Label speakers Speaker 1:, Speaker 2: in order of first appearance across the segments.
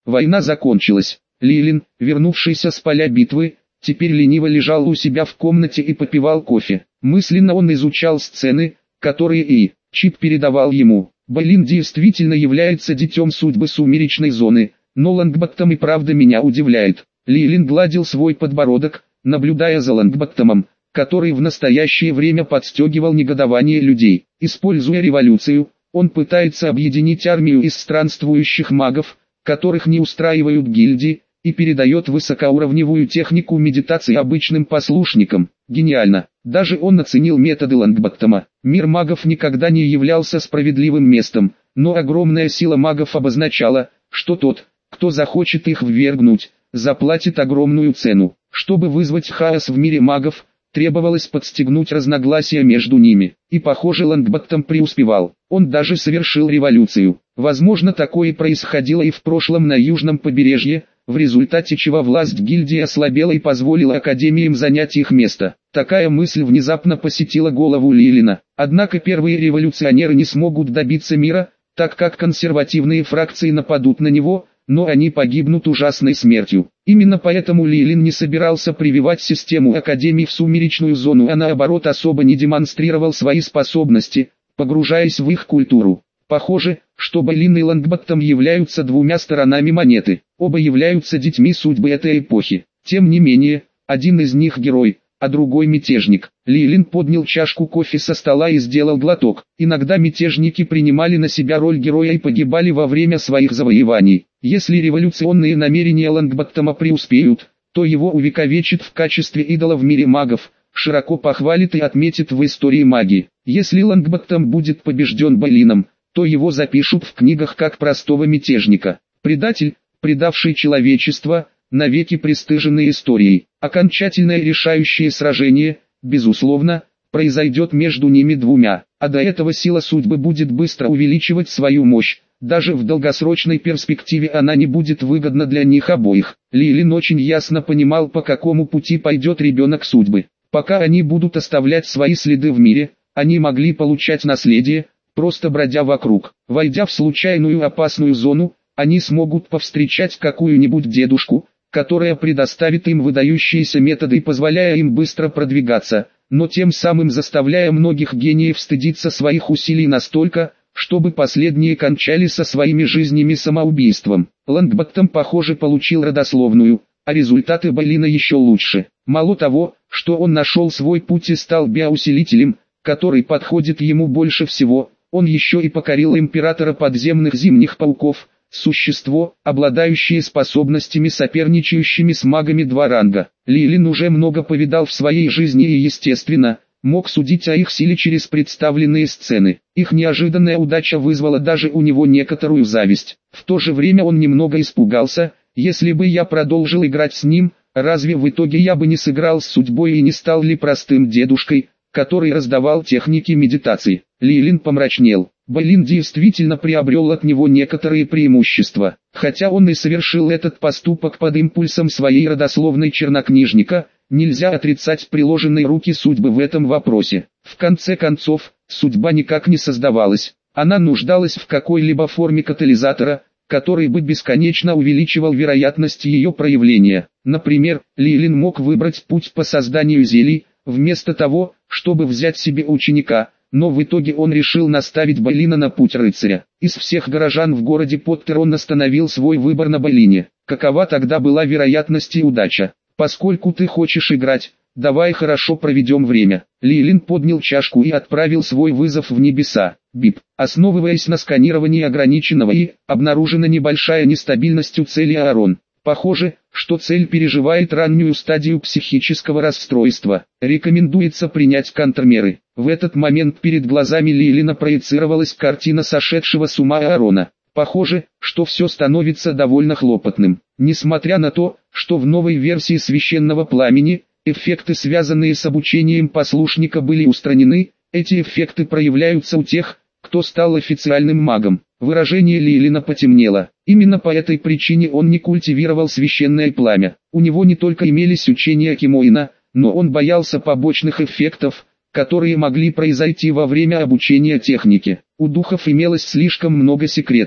Speaker 1: Война закончилась. Лилин, вернувшийся с поля битвы, теперь лениво лежал у себя в комнате и попивал кофе. Мысленно он изучал сцены, которые и Чип передавал ему. Болин действительно является детем судьбы сумеречной зоны, но Лонгботтом и правда меня удивляет. Лилин гладил свой подбородок, наблюдая за Лонгботтомом, который в настоящее время подстегивал негодование людей. Используя революцию, он пытается объединить армию из странствующих магов, которых не устраивают гильдии, и передает высокоуровневую технику медитации обычным послушникам. Гениально. Даже он оценил методы Лонгботтома. Мир магов никогда не являлся справедливым местом, но огромная сила магов обозначала, что тот, кто захочет их ввергнуть, заплатит огромную цену. Чтобы вызвать хаос в мире магов, требовалось подстегнуть разногласия между ними. И похоже, Лонгботтом преуспевал. Он даже совершил революцию. Возможно, такое происходило и в прошлом на южном побережье, в результате чего власть гильдии ослабела и позволила академиям занять их место. Такая мысль внезапно посетила голову Лилина. Однако первые революционеры не смогут добиться мира, так как консервативные фракции нападут на него, но они погибнут ужасной смертью. Именно поэтому Лилин не собирался прививать систему академий в сумеречную зону, а наоборот особо не демонстрировал свои способности, погружаясь в их культуру. Похоже, что Болин и Лонгботтом являются двумя сторонами монеты. Оба являются детьми судьбы этой эпохи. Тем не менее, один из них герой, а другой мятежник. Лилин поднял чашку кофе со стола и сделал глоток. Иногда мятежники принимали на себя роль героя и погибали во время своих завоеваний. Если революционные намерения Лонгботтома преуспеют, то его увековечат в качестве идола в мире магов, широко похвалит и отметит в истории магии. Если Лонгботтом будет побежден Болином, то его запишут в книгах как простого мятежника. Предатель, предавший человечество, навеки пристыженный историей. Окончательное решающее сражение, безусловно, произойдет между ними двумя, а до этого сила судьбы будет быстро увеличивать свою мощь. Даже в долгосрочной перспективе она не будет выгодна для них обоих. Лилин очень ясно понимал, по какому пути пойдет ребенок судьбы. Пока они будут оставлять свои следы в мире, они могли получать наследие, просто бродя вокруг. Войдя в случайную опасную зону, они смогут повстречать какую-нибудь дедушку, которая предоставит им выдающиеся методы, позволяя им быстро продвигаться, но тем самым заставляя многих гениев стыдиться своих усилий настолько, чтобы последние кончали со своими жизнями самоубийством. Лонгботтом, похоже, получил родословную, а результаты Болина еще лучше. Мало того, что он нашел свой путь и стал биоусилителем, который подходит ему больше всего, он еще и покорил императора подземных зимних пауков, существо, обладающее способностями, соперничающими с магами два ранга. Лилин уже много повидал в своей жизни и, естественно, мог судить о их силе через представленные сцены. Их неожиданная удача вызвала даже у него некоторую зависть. В то же время он немного испугался: если бы я продолжил играть с ним, разве в итоге я бы не сыграл с судьбой и не стал ли простым дедушкой, который раздавал техники медитации? Лилин помрачнел. Болин действительно приобрел от него некоторые преимущества. Хотя он и совершил этот поступок под импульсом своей родословной чернокнижника, нельзя отрицать приложенные руки судьбы в этом вопросе. В конце концов, судьба никак не создавалась. Она нуждалась в какой-либо форме катализатора, который бы бесконечно увеличивал вероятность ее проявления. Например, Лилин мог выбрать путь по созданию зелий, вместо того, чтобы взять себе ученика, но в итоге он решил наставить Болина на путь рыцаря. Из всех горожан в городе Поттер он остановил свой выбор на Болине. Какова тогда была вероятность и удача? Поскольку ты хочешь играть, давай хорошо проведем время. Лилин поднял чашку и отправил свой вызов в небеса. Бип. Основываясь на сканировании ограниченного и, обнаружена небольшая нестабильность у цели Аарон. Похоже, что цель переживает раннюю стадию психического расстройства. Рекомендуется принять контрмеры. В этот момент перед глазами Лилина проецировалась картина сошедшего с ума Аарона. Похоже, что все становится довольно хлопотным. Несмотря на то, что в новой версии Священного Пламени, эффекты, связанные с обучением послушника, были устранены, эти эффекты проявляются у тех, кто стал официальным магом. Выражение Лилина потемнело. Именно по этой причине он не культивировал священное пламя. У него не только имелись учения Кимоина, но он боялся побочных эффектов, которые могли произойти во время обучения технике. У духов имелось слишком много секретов.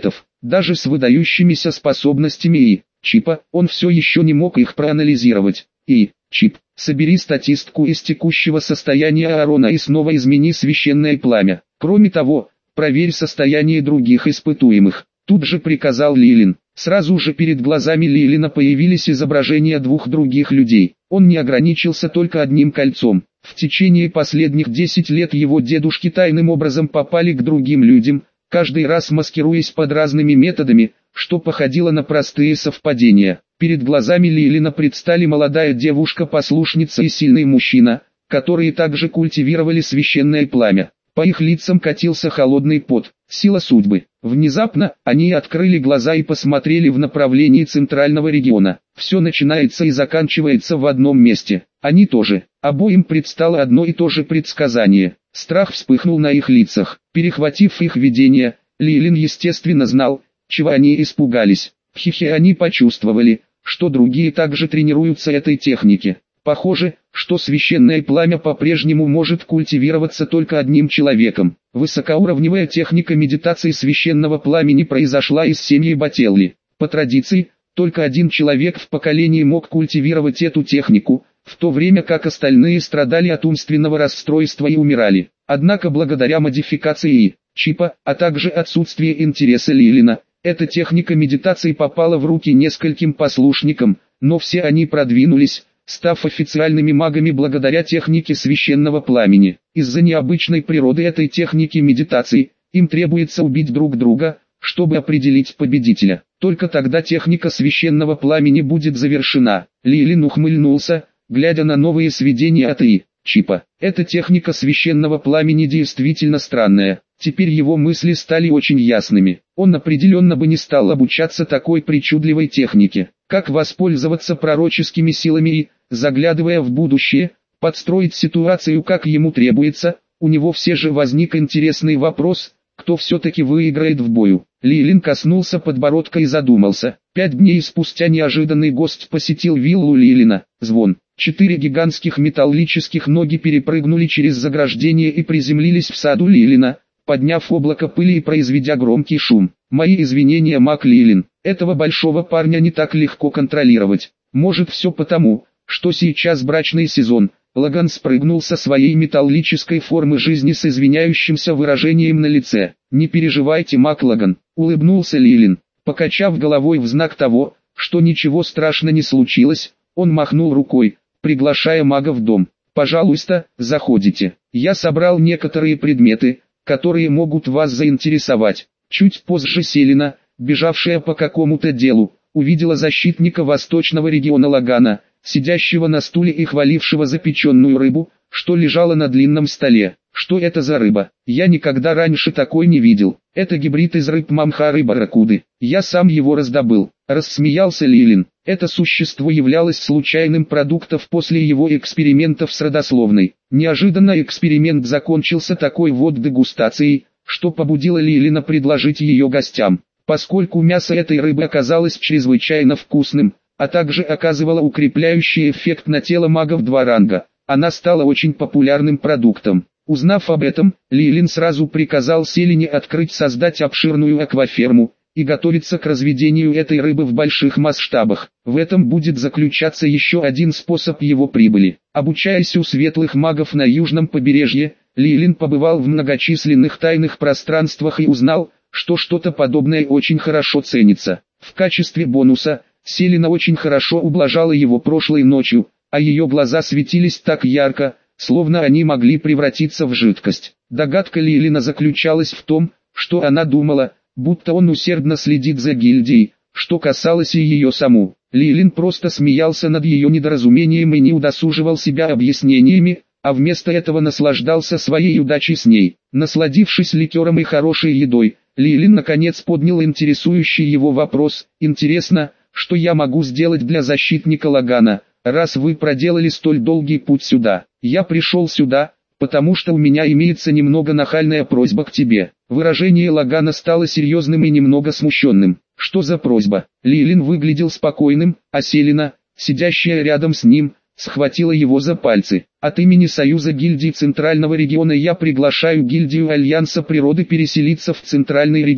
Speaker 1: даже с выдающимися способностями и Чипа, он все еще не мог их проанализировать. И Чип, собери статистику из текущего состояния Аарона и снова измени священное пламя. Кроме того, проверь состояние других испытуемых. Тут же приказал Лилин. Сразу же перед глазами Лилина появились изображения двух других людей. Он не ограничился только одним кольцом. В течение последних 10 лет его дедушки тайным образом попали к другим людям, каждый раз маскируясь под разными методами, что походило на простые совпадения. Перед глазами Лилина предстали молодая девушка-послушница и сильный мужчина, которые также культивировали священное пламя. По их лицам катился холодный пот, сила судьбы. Внезапно, они открыли глаза и посмотрели в направлении центрального региона. Все начинается и заканчивается в одном месте. Они тоже. Обоим предстало одно и то же предсказание. Страх вспыхнул на их лицах. Перехватив их видение, Лилин естественно знал, чего они испугались. В хихе они почувствовали, что другие также тренируются этой технике. Похоже, что священное пламя по-прежнему может культивироваться только одним человеком. Высокоуровневая техника медитации священного пламени произошла из семьи Бателли. По традиции, только один человек в поколении мог культивировать эту технику, в то время как остальные страдали от умственного расстройства и умирали. Однако благодаря модификации Чипа, а также отсутствию интереса Лилина, эта техника медитации попала в руки нескольким послушникам, но все они продвинулись, став официальными магами благодаря технике священного пламени. Из-за необычной природы этой техники медитации, им требуется убить друг друга, чтобы определить победителя. Только тогда техника священного пламени будет завершена. Лилин ухмыльнулся, глядя на новые сведения от Чипа. Эта техника священного пламени действительно странная. Теперь его мысли стали очень ясными. Он определенно бы не стал обучаться такой причудливой технике. Как воспользоваться пророческими силами и, заглядывая в будущее, подстроить ситуацию как ему требуется. У него все же возник интересный вопрос, кто все-таки выиграет в бою. Лилин коснулся подбородка и задумался. 5 дней спустя неожиданный гость посетил виллу Лилина. Звон. 4 гигантских металлических ноги перепрыгнули через заграждение и приземлились в саду Лилина, подняв облако пыли и произведя громкий шум. «Мои извинения, маг Лилин, этого большого парня не так легко контролировать. Может все потому, что сейчас брачный сезон». Лаган спрыгнул со своей металлической формы жизни с извиняющимся выражением на лице. «Не переживайте, маг Лаган», — улыбнулся Лилин. Покачав головой в знак того, что ничего страшного не случилось, он махнул рукой, приглашая мага в дом. «Пожалуйста, заходите. Я собрал некоторые предметы, которые могут вас заинтересовать». Чуть позже Селина, бежавшая по какому-то делу, увидела защитника восточного региона Лагана, сидящего на стуле и хвалившего запеченную рыбу, что лежала на длинном столе. «Что это за рыба? Я никогда раньше такой не видел. Это гибрид из рыб мамхары и барракуды. Я сам его раздобыл», — рассмеялся Лилин. Это существо являлось случайным продуктом после его экспериментов с родословной. Неожиданно эксперимент закончился такой вот дегустацией, что побудило Лилина предложить ее гостям. Поскольку мясо этой рыбы оказалось чрезвычайно вкусным, а также оказывала укрепляющий эффект на тело магов 2 ранга, она стала очень популярным продуктом. Узнав об этом, Лилин сразу приказал Селине создать обширную акваферму и готовиться к разведению этой рыбы в больших масштабах. В этом будет заключаться еще один способ его прибыли. Обучаясь у светлых магов на южном побережье, Лилин побывал в многочисленных тайных пространствах и узнал, что что-то подобное очень хорошо ценится. В качестве бонуса, Селина очень хорошо ублажала его прошлой ночью, а ее глаза светились так ярко, словно они могли превратиться в жидкость. Догадка Лилина заключалась в том, что она думала, будто он усердно следит за гильдией, что касалось и ее саму. Лилин просто смеялся над ее недоразумением и не удосуживал себя объяснениями, а вместо этого наслаждался своей удачей с ней. Насладившись ликером и хорошей едой, Лилин наконец поднял интересующий его вопрос. «Интересно, что я могу сделать для защитника Лагана, раз вы проделали столь долгий путь сюда? Я пришел сюда, потому что у меня имеется немного нахальная просьба к тебе». Выражение Лагана стало серьезным и немного смущенным. «Что за просьба?» Лилин выглядел спокойным, а Селина, сидящая рядом с ним, схватила его за пальцы. «От имени Союза гильдий Центрального региона я приглашаю гильдию Альянса природы переселиться в Центральный регион.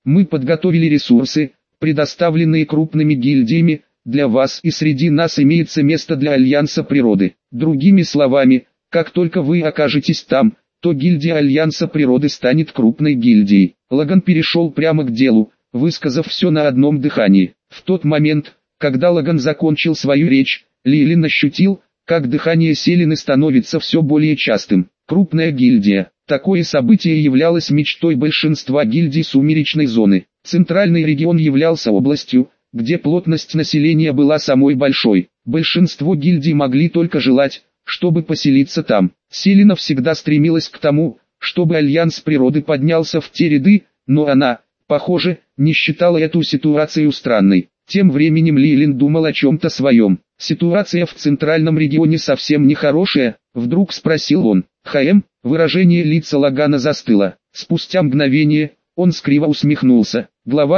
Speaker 1: Мы подготовили ресурсы, предоставленные крупными гильдиями, для вас, и среди нас имеется место для Альянса Природы. Другими словами, как только вы окажетесь там, то гильдия Альянса Природы станет крупной гильдией. Лаган перешел прямо к делу, высказав все на одном дыхании. В тот момент, когда Лаган закончил свою речь, Лилин ощутил, как дыхание Селены становится все более частым. Крупная гильдия. Такое событие являлось мечтой большинства гильдий сумеречной зоны. Центральный регион являлся областью, где плотность населения была самой большой. Большинство гильдий могли только желать, чтобы поселиться там. Селена всегда стремилась к тому, чтобы Альянс Природы поднялся в те ряды, но она, похоже, не считала эту ситуацию странной. Тем временем Лилин думал о чем-то своем. «Ситуация в центральном регионе совсем нехорошая», — вдруг спросил он. Выражение лица Лагана застыло. Спустя мгновение, он скриво усмехнулся. Глава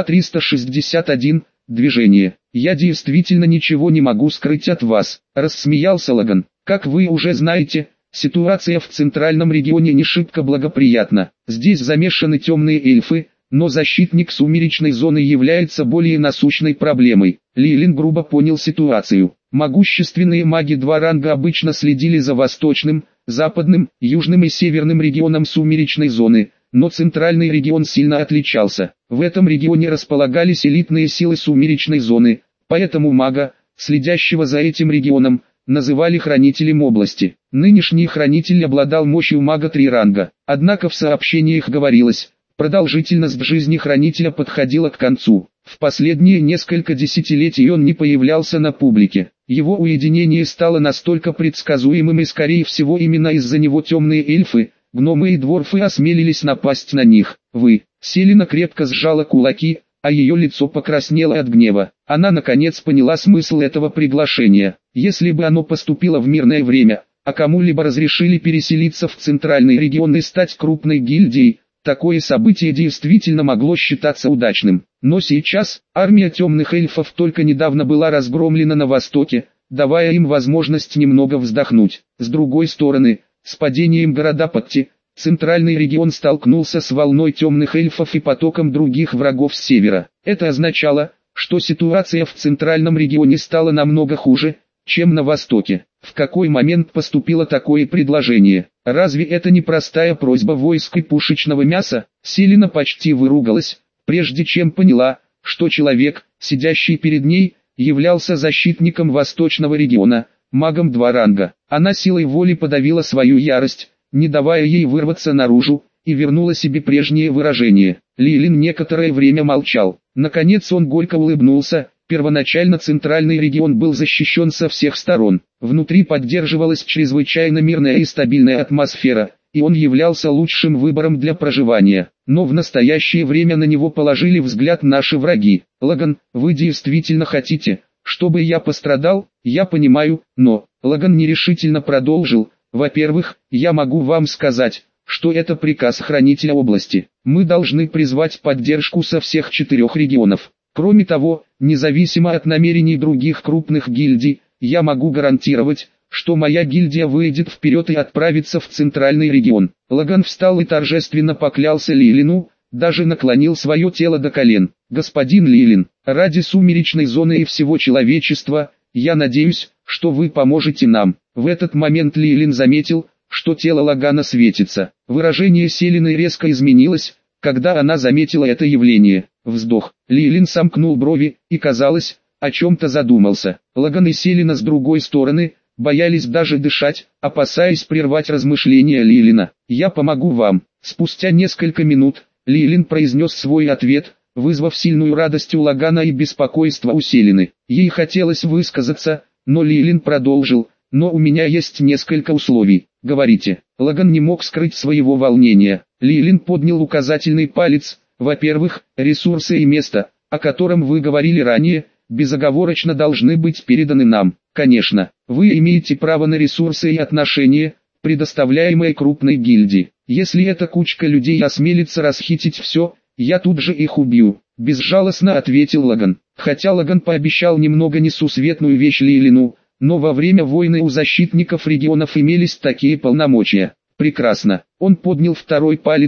Speaker 1: 361. Движение. «Я действительно ничего не могу скрыть от вас», — рассмеялся Лаган. «Как вы уже знаете, ситуация в центральном регионе не шибко благоприятна. Здесь замешаны темные эльфы, но защитник сумеречной зоны является более насущной проблемой». Лилин грубо понял ситуацию. Могущественные маги 2 ранга обычно следили за восточным, западным, южным и северным регионом сумеречной зоны, но центральный регион сильно отличался. В этом регионе располагались элитные силы сумеречной зоны, поэтому мага, следящего за этим регионом, называли хранителем области. Нынешний хранитель обладал мощью мага 3 ранга, однако в сообщениях говорилось, продолжительность жизни хранителя подходила к концу. В последние несколько десятилетий он не появлялся на публике. Его уединение стало настолько предсказуемым, и скорее всего именно из-за него темные эльфы, гномы и дворфы осмелились напасть на них. Селена крепко сжала кулаки, а ее лицо покраснело от гнева. Она наконец поняла смысл этого приглашения. Если бы оно поступило в мирное время, а кому-либо разрешили переселиться в центральный регион и стать крупной гильдией, такое событие действительно могло считаться удачным. Но сейчас, армия темных эльфов только недавно была разгромлена на востоке, давая им возможность немного вздохнуть. С другой стороны, с падением города Патти, центральный регион столкнулся с волной темных эльфов и потоком других врагов с севера. Это означало, что ситуация в центральном регионе стала намного хуже, чем на востоке. В какой момент поступило такое предложение? Разве это не простая просьба войск и пушечного мяса? Селена почти выругалась, прежде чем поняла, что человек, сидящий перед ней, являлся защитником восточного региона, магом 2 ранга. Она силой воли подавила свою ярость, не давая ей вырваться наружу, и вернула себе прежнее выражение. Лилин некоторое время молчал. Наконец он горько улыбнулся. Первоначально центральный регион был защищен со всех сторон. Внутри поддерживалась чрезвычайно мирная и стабильная атмосфера, и он являлся лучшим выбором для проживания. Но в настоящее время на него положили взгляд наши враги. «Лаган, вы действительно хотите, чтобы я пострадал?» «Я понимаю, но...» Лаган нерешительно продолжил. «Во-первых, я могу вам сказать, что это приказ хранителя области. Мы должны призвать поддержку со всех 4 регионов. Кроме того, независимо от намерений других крупных гильдий, я могу гарантировать, что моя гильдия выйдет вперед и отправится в центральный регион». Лаган встал и торжественно поклялся Лилину, даже наклонил свое тело до колен. «Господин Лилин, ради сумеречной зоны и всего человечества, я надеюсь, что вы поможете нам». В этот момент Лилин заметил, что тело Лагана светится. Выражение Селены резко изменилось, когда она заметила это явление. Вздох. Лилин сомкнул брови и, казалось, о чем-то задумался. Лаган и Селена с другой стороны боялись даже дышать, опасаясь прервать размышления Лилина. «Я помогу вам». Спустя несколько минут, Лилин произнес свой ответ, вызвав сильную радость у Лагана и беспокойство у Селены. Ей хотелось высказаться, но Лилин продолжил: «Но у меня есть несколько условий». «Говорите». Лаган не мог скрыть своего волнения. Лилин поднял указательный палец. «Во-первых, ресурсы и место, о котором вы говорили ранее, безоговорочно должны быть переданы нам. Конечно, вы имеете право на ресурсы и отношения, предоставляемые крупной гильдии. Если эта кучка людей осмелится расхитить все, я тут же их убью», — безжалостно ответил Лаган. Хотя Лаган пообещал немного несусветную вещь Лилину, но во время войны у защитников регионов имелись такие полномочия. Прекрасно. Он поднял второй палец.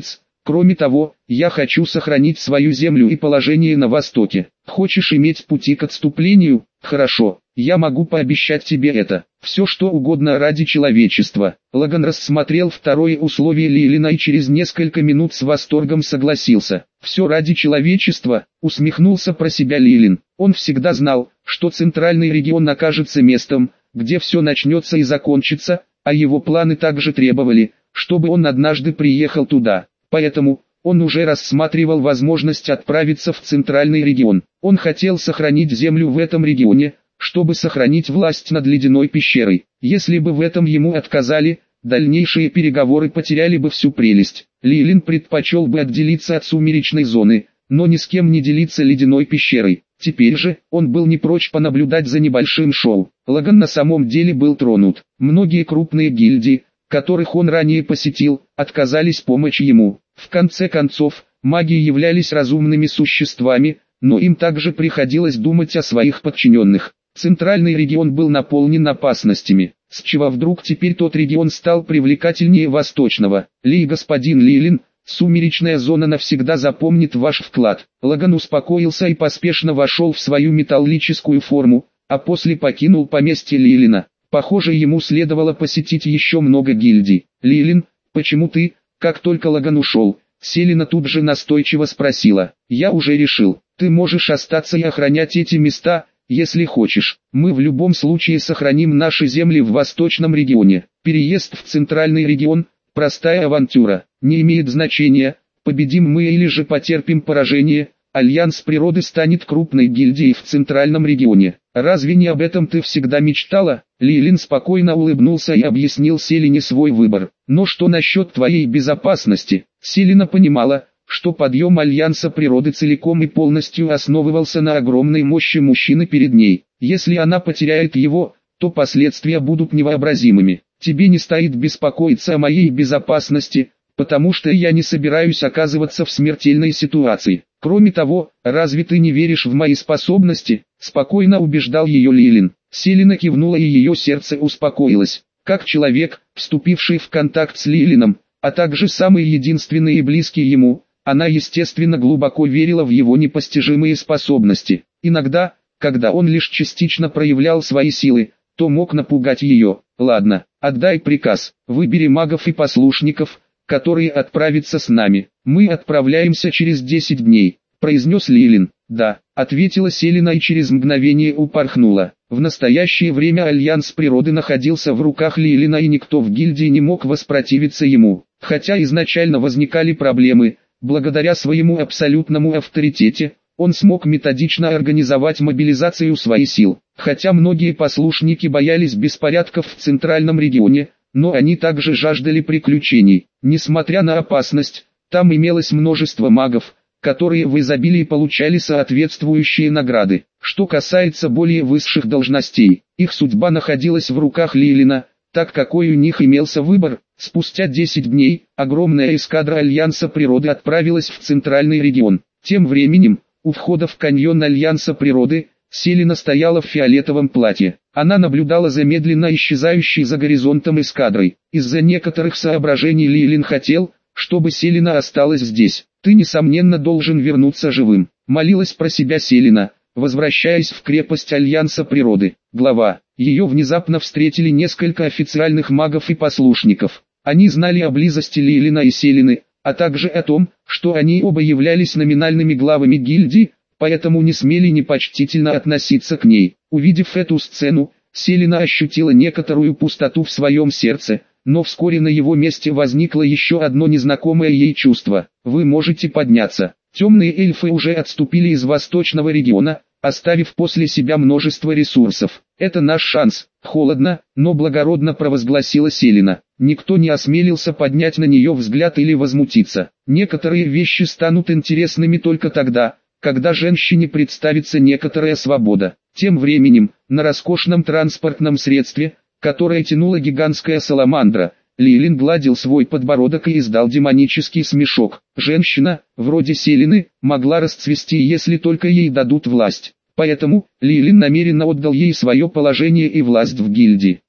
Speaker 1: Кроме того, я хочу сохранить свою землю и положение на Востоке. Хочешь иметь пути к отступлению? Хорошо, я могу пообещать тебе это. Все что угодно ради человечества. Лаган рассмотрел второе условие Лилина и через несколько минут с восторгом согласился. Все ради человечества, усмехнулся про себя Лилин. Он всегда знал, что центральный регион окажется местом, где все начнется и закончится, а его планы также требовали, чтобы он однажды приехал туда. Поэтому, он уже рассматривал возможность отправиться в центральный регион. Он хотел сохранить землю в этом регионе, чтобы сохранить власть над ледяной пещерой. Если бы в этом ему отказали, дальнейшие переговоры потеряли бы всю прелесть. Лилин предпочел бы отделиться от сумеречной зоны, но ни с кем не делиться ледяной пещерой. Теперь же, он был не прочь понаблюдать за небольшим шоу. Лаган на самом деле был тронут. Многие крупные гильдии, которых он ранее посетил, отказались помочь ему. В конце концов, маги являлись разумными существами, но им также приходилось думать о своих подчиненных. Центральный регион был наполнен опасностями, с чего вдруг теперь тот регион стал привлекательнее восточного. Господин Лилин, сумеречная зона навсегда запомнит ваш вклад. Лаган успокоился и поспешно вошел в свою металлическую форму, а после покинул поместье Лилина. Похоже, ему следовало посетить еще много гильдий. «Лилин, почему ты?» Как только Лаган ушел, Селена тут же настойчиво спросила. «Я уже решил, ты можешь остаться и охранять эти места, если хочешь. Мы в любом случае сохраним наши земли в восточном регионе. Переезд в центральный регион – простая авантюра, не имеет значения, победим мы или же потерпим поражение. Альянс природы станет крупной гильдией в центральном регионе. Разве не об этом ты всегда мечтала?» Лилин спокойно улыбнулся и объяснил Селене свой выбор. «Но что насчет твоей безопасности?» Селена понимала, что подъем Альянса природы целиком и полностью основывался на огромной мощи мужчины перед ней. Если она потеряет его, то последствия будут невообразимыми. «Тебе не стоит беспокоиться о моей безопасности, потому что я не собираюсь оказываться в смертельной ситуации. Кроме того, разве ты не веришь в мои способности?» Спокойно убеждал ее Лилин. Селена кивнула и ее сердце успокоилось. Как человек, вступивший в контакт с Лилином, а также самый единственный и близкий ему, она естественно глубоко верила в его непостижимые способности. Иногда, когда он лишь частично проявлял свои силы, то мог напугать ее. «Ладно, отдай приказ, выбери магов и послушников, которые отправятся с нами. Мы отправляемся через 10 дней», — произнес Лилин. «Да», — ответила Селена и через мгновение упорхнула. В настоящее время Альянс природы находился в руках Лилина и никто в гильдии не мог воспротивиться ему. Хотя изначально возникали проблемы, благодаря своему абсолютному авторитете, он смог методично организовать мобилизацию своих сил. Хотя многие послушники боялись беспорядков в центральном регионе, но они также жаждали приключений. Несмотря на опасность, там имелось множество магов, которые в изобилии получали соответствующие награды. Что касается более высших должностей, их судьба находилась в руках Лилина, так какой у них имелся выбор. Спустя 10 дней, огромная эскадра Альянса природы отправилась в центральный регион. Тем временем, у входа в каньон Альянса природы, Селена стояла в фиолетовом платье. Она наблюдала за медленно исчезающей за горизонтом эскадрой. Из-за некоторых соображений Лилин хотел, чтобы Селена осталась здесь. «Ты несомненно должен вернуться живым», — молилась про себя Селена, возвращаясь в крепость Альянса природы. Глава. Ее внезапно встретили несколько официальных магов и послушников. Они знали о близости Лилина и Селены, а также о том, что они оба являлись номинальными главами гильдии, поэтому не смели непочтительно относиться к ней. Увидев эту сцену, Селена ощутила некоторую пустоту в своем сердце, но вскоре на его месте возникло еще одно незнакомое ей чувство. «Вы можете подняться». Темные эльфы уже отступили из восточного региона, оставив после себя множество ресурсов. «Это наш шанс», — холодно, но благородно провозгласила Селена. Никто не осмелился поднять на нее взгляд или возмутиться. Некоторые вещи станут интересными только тогда, когда женщине представится некоторая свобода. Тем временем, на роскошном транспортном средстве, которое тянула гигантская саламандра, Лилин гладил свой подбородок и издал демонический смешок. Женщина, вроде Селены, могла расцвести, если только ей дадут власть. Поэтому, Лилин намеренно отдал ей свое положение и власть в гильдии.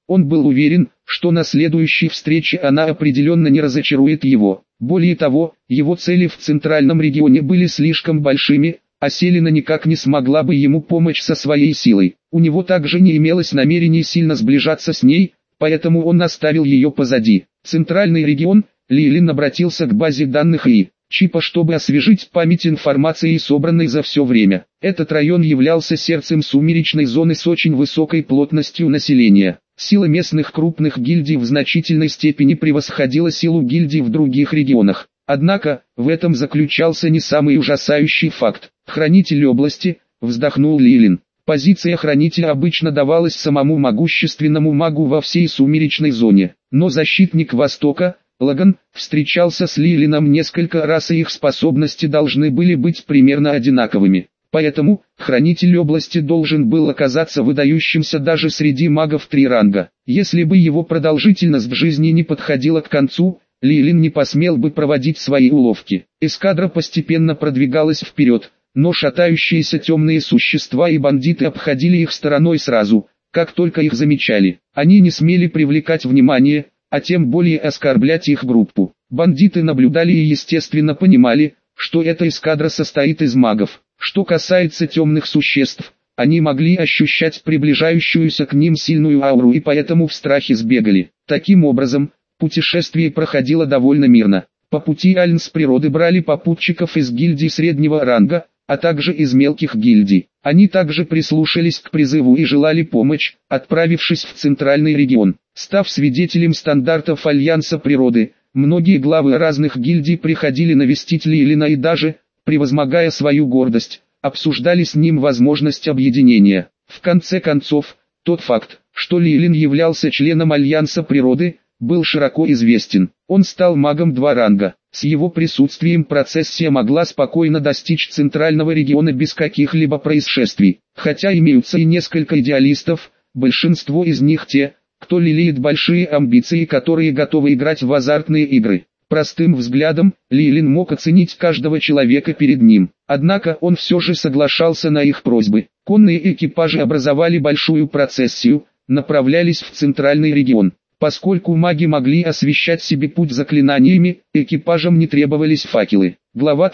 Speaker 1: Он был уверен, что на следующей встрече она определенно не разочарует его. Более того, его цели в центральном регионе были слишком большими, а Селена никак не смогла бы ему помочь со своей силой. У него также не имелось намерений сильно сближаться с ней, поэтому он оставил ее позади. Центральный регион, Лилин обратился к базе данных и чипа, чтобы освежить память информации, собранной за все время. Этот район являлся сердцем сумеречной зоны с очень высокой плотностью населения. Сила местных крупных гильдий в значительной степени превосходила силу гильдий в других регионах. Однако, в этом заключался не самый ужасающий факт. «Хранитель области», вздохнул Лилин. Позиция хранителя обычно давалась самому могущественному магу во всей сумеречной зоне. Но защитник Востока, Лаган, встречался с Лилином несколько раз, и их способности должны были быть примерно одинаковыми. Поэтому, хранитель области должен был оказаться выдающимся даже среди магов 3 ранга. Если бы его продолжительность в жизни не подходила к концу, Лилин не посмел бы проводить свои уловки. Эскадра постепенно продвигалась вперед, но шатающиеся темные существа и бандиты обходили их стороной сразу, как только их замечали. Они не смели привлекать внимание, а тем более оскорблять их группу. Бандиты наблюдали и естественно понимали, что эта эскадра состоит из магов. Что касается темных существ, они могли ощущать приближающуюся к ним сильную ауру и поэтому в страхе сбегали. Таким образом, путешествие проходило довольно мирно. По пути Альнс природы брали попутчиков из гильдий среднего ранга, а также из мелких гильдий. Они также прислушались к призыву и желали помочь, отправившись в центральный регион. Став свидетелем стандартов Альянса природы, многие главы разных гильдий приходили навестить Лилина и даже, превозмогая свою гордость, обсуждали с ним возможность объединения. В конце концов, тот факт, что Лилин являлся членом Альянса природы, был широко известен. Он стал магом 2 ранга. С его присутствием процессия могла спокойно достичь центрального региона без каких-либо происшествий. Хотя имеются и несколько идеалистов, большинство из них те, кто лелеет большие амбиции и которые готовы играть в азартные игры. Простым взглядом, Лилин мог оценить каждого человека перед ним. Однако он все же соглашался на их просьбы. Конные экипажи образовали большую процессию, направлялись в центральный регион. Поскольку маги могли освещать себе путь заклинаниями, экипажам не требовались факелы. Глава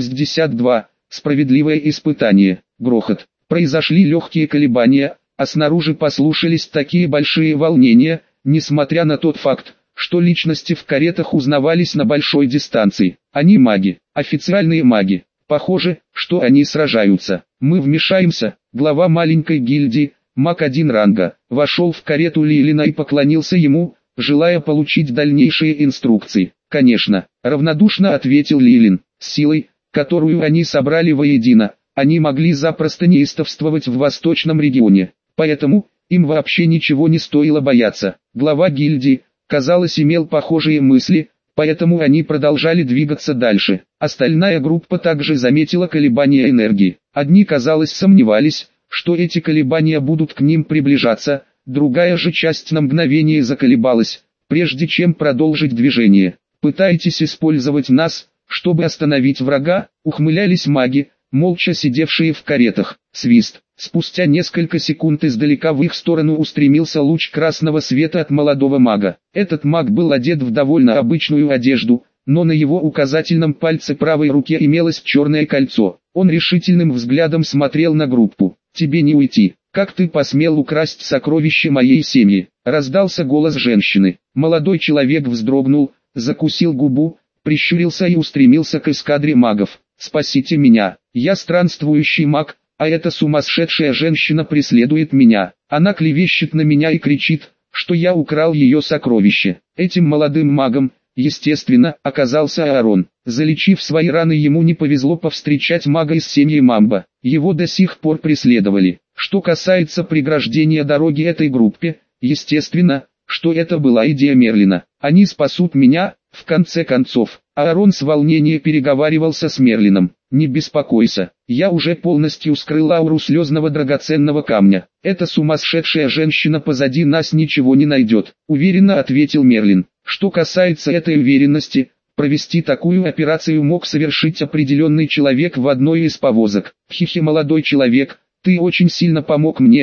Speaker 1: 362. Справедливое испытание. Грохот. Произошли легкие колебания, а снаружи послушались такие большие волнения, несмотря на тот факт, что личности в каретах узнавались на большой дистанции. Они маги, официальные маги. Похоже, что они сражаются. Мы вмешаемся. Глава маленькой гильдии, маг 1 ранга, вошел в карету Лилина и поклонился ему, желая получить дальнейшие инструкции. «Конечно», — равнодушно ответил Лилин. С силой, которую они собрали воедино, они могли запросто неистовствовать в восточном регионе. Поэтому, им вообще ничего не стоило бояться. Глава гильдии, казалось, имел похожие мысли, поэтому они продолжали двигаться дальше. Остальная группа также заметила колебания энергии. Одни, казалось, сомневались, что эти колебания будут к ним приближаться, другая же часть на мгновение заколебалась, прежде чем продолжить движение. «Пытаетесь использовать нас, чтобы остановить врага?» — ухмылялись маги, молча сидевшие в каретах. Свист. Спустя несколько секунд издалека в их сторону устремился луч красного света от молодого мага. Этот маг был одет в довольно обычную одежду, но на его указательном пальце правой руки имелось черное кольцо. Он решительным взглядом смотрел на группу. «Тебе не уйти. Как ты посмел украсть сокровища моей семьи?» — раздался голос женщины. Молодой человек вздрогнул, закусил губу, прищурился и устремился к эскадре магов. «Спасите меня, я странствующий маг, а эта сумасшедшая женщина преследует меня. Она клевещет на меня и кричит, что я украл ее сокровище». Этим молодым магом, естественно, оказался Аарон. Залечив свои раны, ему не повезло повстречать мага из семьи Мамба. Его до сих пор преследовали. Что касается преграждения дороги этой группе, естественно, что это была идея Мерлина. «Они спасут меня», в конце концов. Аарон с волнением переговаривался с Мерлином. «Не беспокойся, я уже полностью скрыл ауру слезного драгоценного камня. Эта сумасшедшая женщина позади нас ничего не найдет», уверенно ответил Мерлин. Что касается этой уверенности, провести такую операцию мог совершить определенный человек в одной из повозок. «Хихи, молодой человек, ты очень сильно помог мне,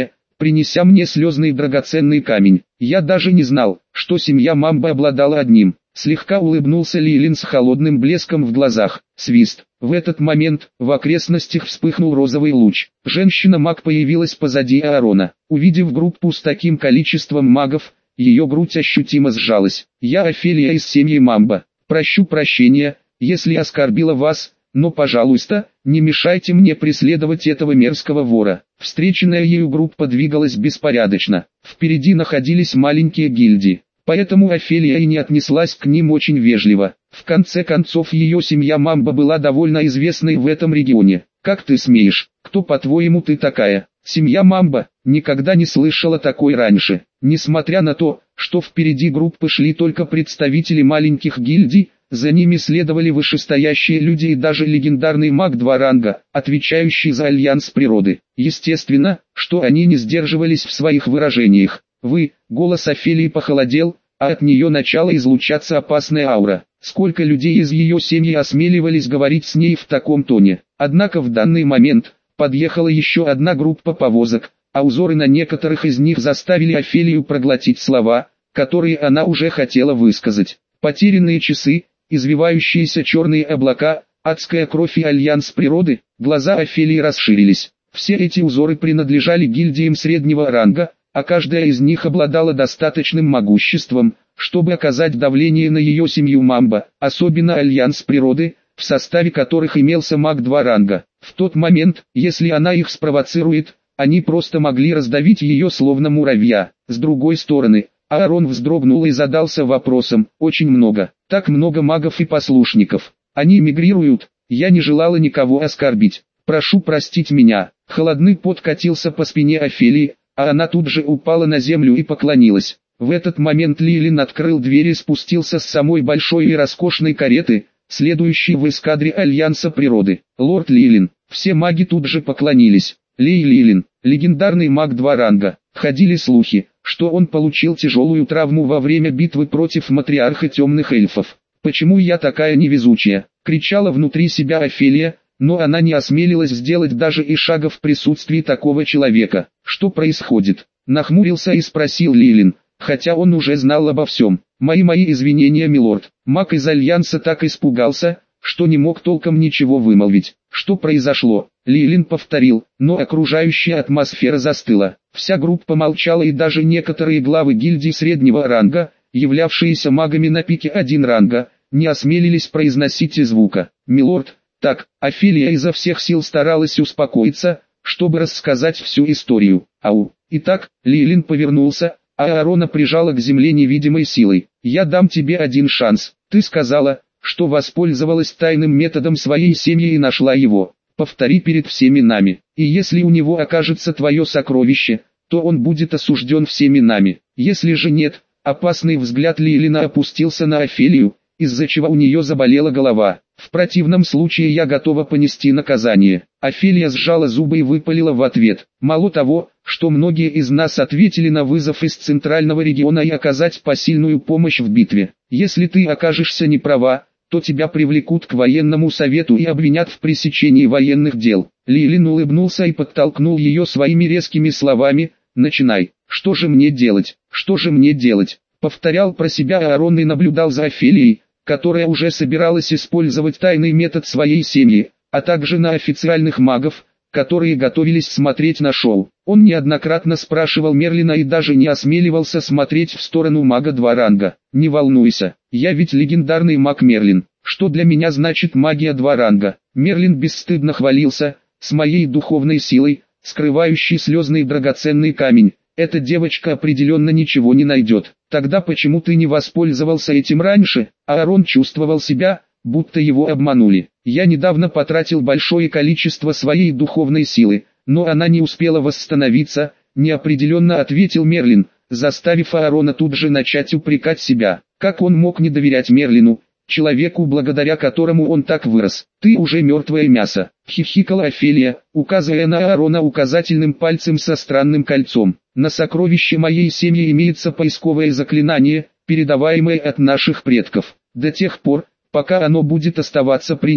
Speaker 1: принеся мне слезный драгоценный камень. Я даже не знал, что семья Мамба обладала одним. Слегка улыбнулся Лилин с холодным блеском в глазах. Свист. В этот момент в окрестностях вспыхнул розовый луч. Женщина-маг появилась позади Аарона. Увидев группу с таким количеством магов, ее грудь ощутимо сжалась. «Я Офелия из семьи Мамба. Прощу прощения, если оскорбила вас, но, пожалуйста, не мешайте мне преследовать этого мерзкого вора». Встреченная ею группа двигалась беспорядочно. Впереди находились маленькие гильдии. Поэтому Офелия и не отнеслась к ним очень вежливо. В конце концов, ее семья Мамба была довольно известной в этом регионе. «Как ты смеешь? Кто, по-твоему, ты такая?» Семья Мамба никогда не слышала такой раньше. Несмотря на то, что впереди группы шли только представители маленьких гильдий, за ними следовали вышестоящие люди и даже легендарный маг 2 ранга, отвечающий за альянс природы. Естественно, что они не сдерживались в своих выражениях. Голос Офелии похолодел, а от нее начала излучаться опасная аура. Сколько людей из ее семьи осмеливались говорить с ней в таком тоне. Однако в данный момент подъехала еще одна группа повозок, а узоры на некоторых из них заставили Офелию проглотить слова, которые она уже хотела высказать. Потерянные часы, извивающиеся черные облака, адская кровь и альянс природы. Глаза Офелии расширились. Все эти узоры принадлежали гильдиям среднего ранга, а каждая из них обладала достаточным могуществом, чтобы оказать давление на ее семью Мамба, особенно альянс природы, в составе которых имелся маг 2 ранга. В тот момент, если она их спровоцирует, они просто могли раздавить ее словно муравья. С другой стороны, Аарон вздрогнул и задался вопросом: очень много, так много магов и послушников. Они мигрируют, я не желала никого оскорбить. Прошу простить меня. Холодный пот катился по спине Офелии, а она тут же упала на землю и поклонилась. В этот момент Лилин открыл дверь и спустился с самой большой и роскошной кареты, следующей в эскадре Альянса природы. Лорд Лилин. Все маги тут же поклонились. Лилин, легендарный маг 2 ранга. Ходили слухи, что он получил тяжелую травму во время битвы против матриарха темных эльфов. «Почему я такая невезучая?» — кричала внутри себя Офелия, но она не осмелилась сделать даже и шага в присутствии такого человека. «Что происходит?» — нахмурился и спросил Лилин, хотя он уже знал обо всем. Мои извинения, милорд». Маг из Альянса так испугался, что не мог толком ничего вымолвить. «Что произошло?» — Лилин повторил, но окружающая атмосфера застыла. Вся группа молчала, и даже некоторые главы гильдий среднего ранга, являвшиеся магами на пике 1 ранга, не осмелились произносить и звука. «Милорд». Так, Офелия изо всех сил старалась успокоиться, чтобы рассказать всю историю. «Ау». Итак, Лилин повернулся, а Аарона прижала к земле невидимой силой. «Я дам тебе один шанс. Ты сказала, что воспользовалась тайным методом своей семьи и нашла его. Повтори перед всеми нами. И если у него окажется твое сокровище, то он будет осужден всеми нами. Если же нет». Опасный взгляд Лилина опустился на Офелию, из-за чего у нее заболела голова. «В противном случае я готова понести наказание». Офелия сжала зубы и выпалила в ответ: «Мало того, что многие из нас ответили на вызов из центрального региона и оказать посильную помощь в битве. Если ты окажешься не права, то тебя привлекут к военному совету и обвинят в пресечении военных дел». Лилин улыбнулся и подтолкнул ее своими резкими словами: «Начинай». «Что же мне делать? Что же мне делать?» Повторял про себя Аарон и наблюдал за Офелией, которая уже собиралась использовать тайный метод своей семьи, а также на официальных магов, которые готовились смотреть на шоу. Он неоднократно спрашивал Мерлина и даже не осмеливался смотреть в сторону мага 2 ранга. «Не волнуйся, я ведь легендарный маг Мерлин. Что для меня значит магия 2 ранга?» Мерлин бесстыдно хвалился: «С моей духовной силой, скрывающей слезный драгоценный камень, эта девочка определенно ничего не найдет. Тогда почему ты не воспользовался этим раньше?» Аарон чувствовал себя, будто его обманули. «Я недавно потратил большое количество своей духовной силы, но она не успела восстановиться», — неопределенно ответил Мерлин, заставив Аарона тут же начать упрекать себя. Как он мог не доверять Мерлину, человеку, благодаря которому он так вырос? «Ты уже мертвое мясо», — хихикала Офелия, указывая на Аарона указательным пальцем со странным кольцом. «На сокровище моей семьи имеется поисковое заклинание, передаваемое от наших предков. До тех пор, пока оно будет оставаться при нем,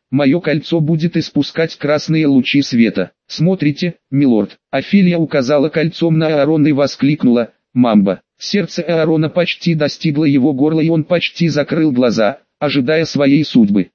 Speaker 1: мое кольцо будет испускать красные лучи света. Смотрите, милорд. Офелия указала кольцом на Аарона и воскликнула: «Мамба!» Сердце Аарона почти достигло его горла, и он почти закрыл глаза, ожидая своей судьбы.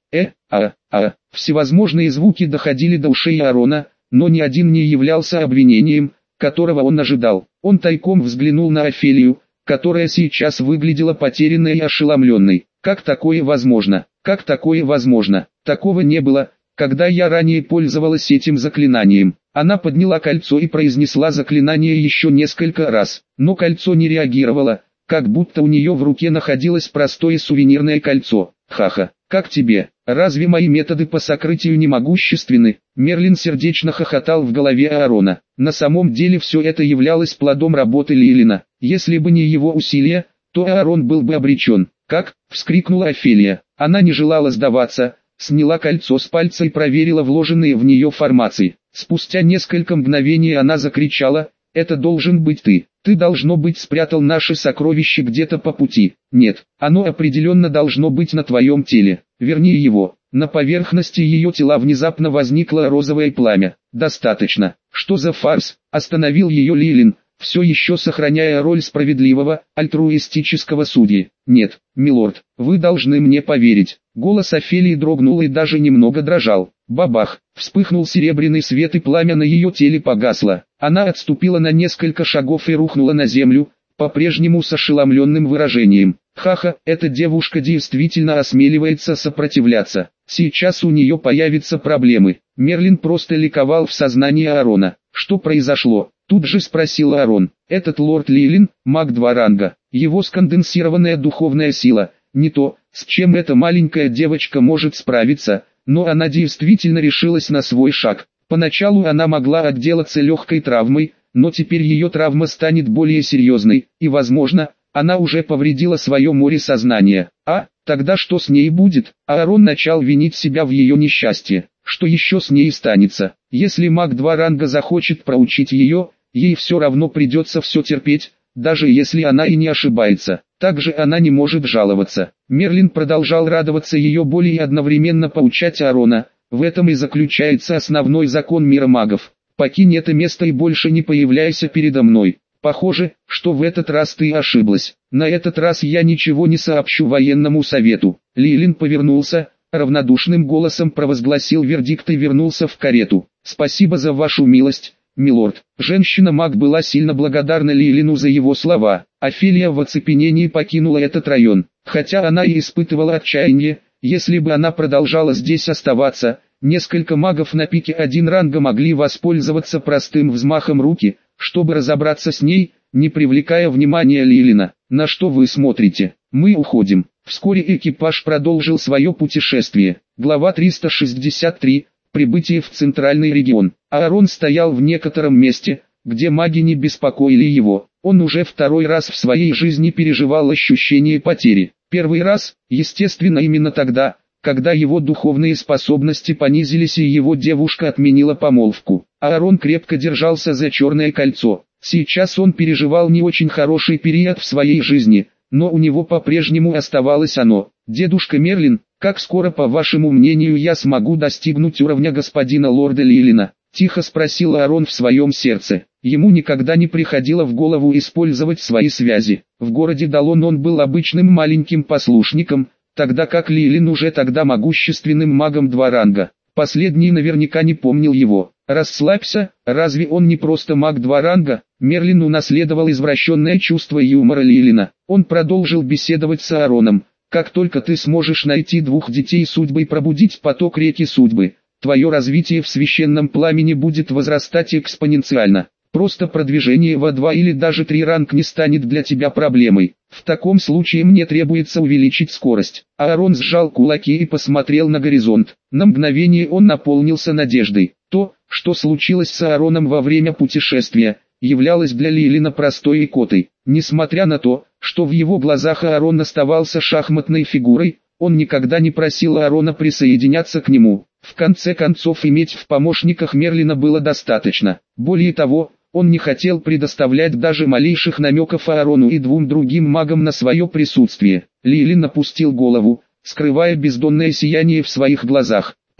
Speaker 1: Всевозможные звуки доходили до ушей Аарона, но ни один не являлся обвинением, которого он ожидал. Он тайком взглянул на Офелию, которая сейчас выглядела потерянной и ошеломленной. Как такое возможно? Как такое возможно? Такого не было, когда я ранее пользовалась этим заклинанием. Она подняла кольцо и произнесла заклинание еще несколько раз, но кольцо не реагировало, как будто у нее в руке находилось простое сувенирное кольцо. Ха-ха, как тебе? Разве мои методы по сокрытию не могущественны? Мерлин сердечно хохотал в голове Аарона. На самом деле все это являлось плодом работы Лилина. Если бы не его усилия, то Аарон был бы обречен. «Как?» — вскрикнула Офелия. Она не желала сдаваться, сняла кольцо с пальца и проверила вложенные в нее формации. Спустя несколько мгновений она закричала: «Это должен быть ты! Ты, должно быть, спрятал наше сокровище где-то по пути. Нет, оно определенно должно быть на твоем теле. Верни его». На поверхности ее тела внезапно возникло розовое пламя. «Достаточно. Что за фарс?» — остановил ее Лилин, все еще сохраняя роль справедливого, альтруистического судьи. «Нет, милорд, вы должны мне поверить». Голос Офелии дрогнул и даже немного дрожал. Бабах! Вспыхнул серебряный свет, и пламя на ее теле погасло. Она отступила на несколько шагов и рухнула на землю, по-прежнему с ошеломленным выражением. «Ха-ха, эта девушка действительно осмеливается сопротивляться. Сейчас у нее появятся проблемы». Мерлин просто ликовал в сознании Аарона. «Что произошло?» — тут же спросил Аарон. «Этот лорд Лилин, маг 2 ранга. Его сконденсированная духовная сила, не то, с чем эта маленькая девочка может справиться, но она действительно решилась на свой шаг. Поначалу она могла отделаться легкой травмой, но теперь ее травма станет более серьезной, и, возможно, она уже повредила свое море сознания. Тогда что с ней будет?» Аарон начал винить себя в ее несчастье. Что еще с ней станется? Если маг 2 ранга захочет проучить ее, ей все равно придется все терпеть, даже если она и не ошибается. Также она не может жаловаться. Мерлин продолжал радоваться ее боли и одновременно поучать Аарона. В этом и заключается основной закон мира магов. «Покинь это место и больше не появляйся передо мной». Похоже, что в этот раз ты ошиблась. На этот раз я ничего не сообщу военному совету. Лилин повернулся, равнодушным голосом провозгласил вердикт и вернулся в карету. «Спасибо за вашу милость, милорд». Женщина-маг была сильно благодарна Лилину за его слова. Офелия в оцепенении покинула этот район. Хотя она и испытывала отчаяние, если бы она продолжала здесь оставаться, несколько магов на пике 1 ранга могли воспользоваться простым взмахом руки, чтобы разобраться с ней, не привлекая внимания Лилина. «На что вы смотрите? Мы уходим». Вскоре экипаж продолжил свое путешествие. Глава 363. Прибытие в центральный регион. Аарон стоял в некотором месте, где маги не беспокоили его. Он уже второй раз в своей жизни переживал ощущение потери. Первый раз, естественно, именно тогда, когда его духовные способности понизились и его девушка отменила помолвку. Аарон крепко держался за черное кольцо. Сейчас он переживал не очень хороший период в своей жизни, но у него по-прежнему оставалось оно. «Дедушка Мерлин, как скоро, по вашему мнению, я смогу достигнуть уровня господина лорда Лилина?» — тихо спросил Аарон в своем сердце. Ему никогда не приходило в голову использовать свои связи. В городе Далон он был обычным маленьким послушником, тогда как Лилин уже тогда могущественным магом 2 ранга. Последний наверняка не помнил его. «Расслабься, разве он не просто маг 2 ранга?» Мерлин унаследовал извращенное чувство юмора Лилина. Он продолжил беседовать с Аароном. «Как только ты сможешь найти 2 детей судьбы и пробудить поток реки судьбы, твое развитие в священном пламени будет возрастать экспоненциально. Просто продвижение во 2 или даже 3 ранг не станет для тебя проблемой. В таком случае мне требуется увеличить скорость». Аарон сжал кулаки и посмотрел на горизонт. На мгновение он наполнился надеждой. То, что случилось с Аароном во время путешествия, являлось для Лилина простой икотой. Несмотря на то, что в его глазах Аарон оставался шахматной фигурой, он никогда не просил Аарона присоединяться к нему. В конце концов, иметь в помощниках Мерлина было достаточно. Более того, он не хотел предоставлять даже малейших намеков Аарону и 2 другим магам на свое присутствие. Лилин опустил голову, скрывая бездонное сияние в своих глазах.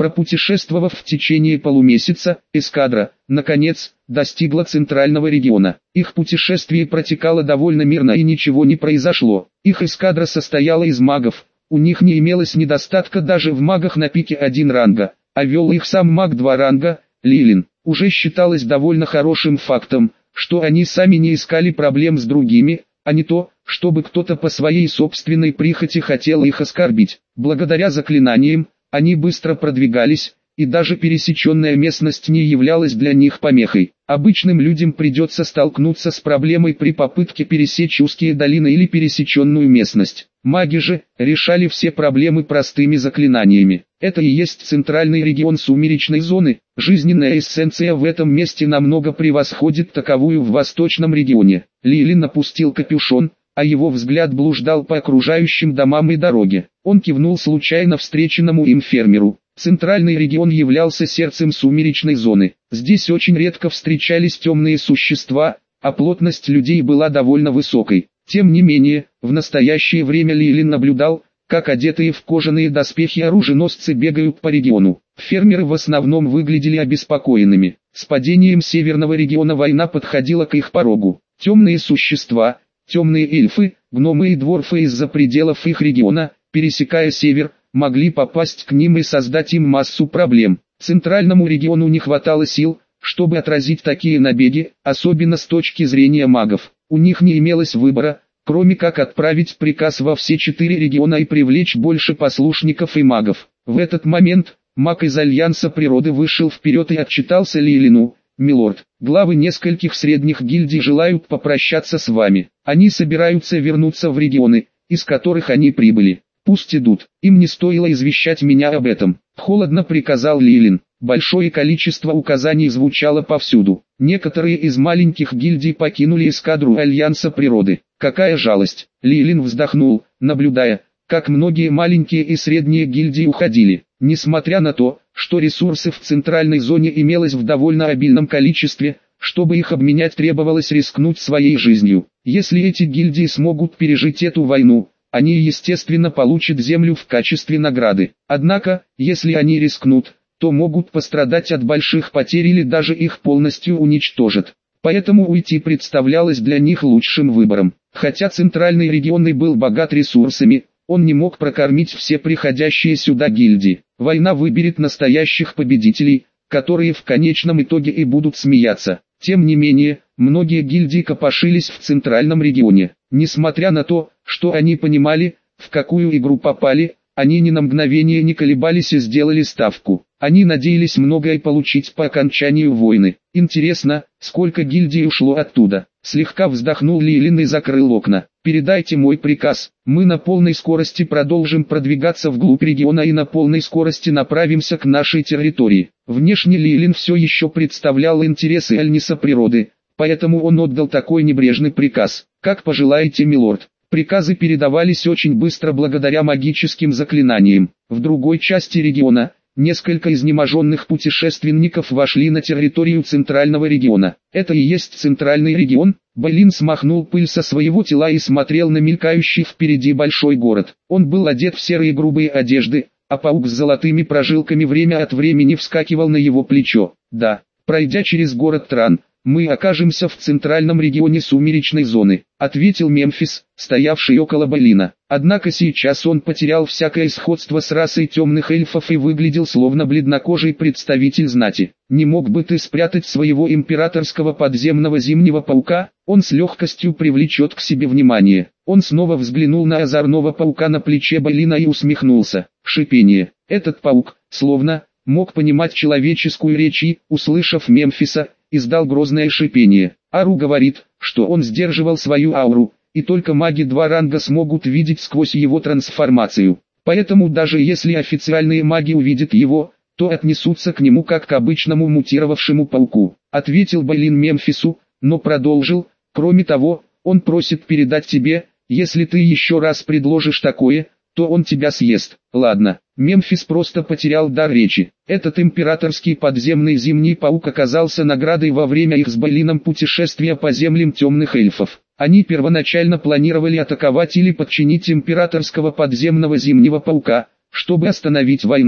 Speaker 1: Пропутешествовав в течение полумесяца, эскадра, наконец, достигла центрального региона. Их путешествие протекало довольно мирно и ничего не произошло. Их эскадра состояла из магов, у них не имелось недостатка даже в магах на пике 1 ранга, а вел их сам маг 2 ранга, Лилин. Уже считалось довольно хорошим фактом, что они сами не искали проблем с другими, а не то, чтобы кто-то по своей собственной прихоти хотел их оскорбить. Благодаря заклинаниям, они быстро продвигались, и даже пересеченная местность не являлась для них помехой. Обычным людям придется столкнуться с проблемой при попытке пересечь узкие долины или пересеченную местность. Маги же решали все проблемы простыми заклинаниями. Это и есть центральный регион сумеречной зоны. Жизненная эссенция в этом месте намного превосходит таковую в восточном регионе. Лилин опустил капюшон, а его взгляд блуждал по окружающим домам и дороге. Он кивнул случайно встреченному им фермеру. Центральный регион являлся сердцем сумеречной зоны. Здесь очень редко встречались темные существа, а плотность людей была довольно высокой. Тем не менее, в настоящее время Лилин наблюдал, как одетые в кожаные доспехи оруженосцы бегают по региону. Фермеры в основном выглядели обеспокоенными. С падением северного региона война подходила к их порогу. Темные существа, темные эльфы, гномы и дворфы из-за пределов их региона, пересекая север, могли попасть к ним и создать им массу проблем. Центральному региону не хватало сил, чтобы отразить такие набеги, особенно с точки зрения магов. У них не имелось выбора, кроме как отправить приказ во все 4 региона и привлечь больше послушников и магов. В этот момент, маг из Альянса Природы вышел вперед и отчитался Лилину: «Милорд, главы нескольких средних гильдий желают попрощаться с вами. Они собираются вернуться в регионы, из которых они прибыли. Пусть идут, им не стоило извещать меня об этом», — холодно приказал Лилин. Большое количество указаний звучало повсюду. Некоторые из маленьких гильдий покинули эскадру Альянса Природы. Какая жалость! Лилин вздохнул, наблюдая, как многие маленькие и средние гильдии уходили. Несмотря на то, что ресурсов в центральной зоне имелось в довольно обильном количестве, чтобы их обменять требовалось рискнуть своей жизнью. Если эти гильдии смогут пережить эту войну, они естественно получат землю в качестве награды. Однако, если они рискнут, то могут пострадать от больших потерь или даже их полностью уничтожат. Поэтому уйти представлялось для них лучшим выбором. Хотя центральный регион и был богат ресурсами, он не мог прокормить все приходящие сюда гильдии. Война выберет настоящих победителей, которые в конечном итоге и будут смеяться. Тем не менее, многие гильдии копошились в центральном регионе. Несмотря на то, что они понимали, в какую игру попали, они ни на мгновение не колебались и сделали ставку. Они надеялись многое получить по окончанию войны. Интересно, сколько гильдий ушло оттуда. Слегка вздохнул Лилин и закрыл окна. «Передайте мой приказ. Мы на полной скорости продолжим продвигаться вглубь региона и на полной скорости направимся к нашей территории». Внешне Лилин все еще представлял интересы Альянса Природы, поэтому он отдал такой небрежный приказ: «Как пожелаете, милорд». Приказы передавались очень быстро благодаря магическим заклинаниям. В другой части региона несколько изнеможенных путешественников вошли на территорию центрального региона. «Это и есть центральный регион?» Бэлин смахнул пыль со своего тела и смотрел на мелькающий впереди большой город. Он был одет в серые грубые одежды, а паук с золотыми прожилками время от времени вскакивал на его плечо. «Да, пройдя через город Тран, мы окажемся в центральном регионе сумеречной зоны», — ответил Мемфис, стоявший около Бэлина. Однако сейчас он потерял всякое сходство с расой темных эльфов и выглядел словно бледнокожий представитель знати. «Не мог бы ты спрятать своего императорского подземного зимнего паука? Он с легкостью привлечет к себе внимание». Он снова взглянул на озорного паука на плече Бэлина и усмехнулся. Шипение. Этот паук, словно, мог понимать человеческую речь и, услышав Мемфиса, издал грозное шипение. Ару говорит, что он сдерживал свою ауру, и только маги 2 ранга смогут видеть сквозь его трансформацию. Поэтому даже если официальные маги увидят его, то отнесутся к нему как к обычному мутировавшему пауку. Ответил Бэлин Мемфису, но продолжил: «Кроме того, он просит передать тебе, если ты еще раз предложишь такое, то он тебя съест». «Ладно». Мемфис просто потерял дар речи. Этот императорский подземный зимний паук оказался наградой во время их с Бэлином путешествия по землям темных эльфов. Они первоначально планировали атаковать или подчинить императорского подземного зимнего паука, чтобы остановить войну.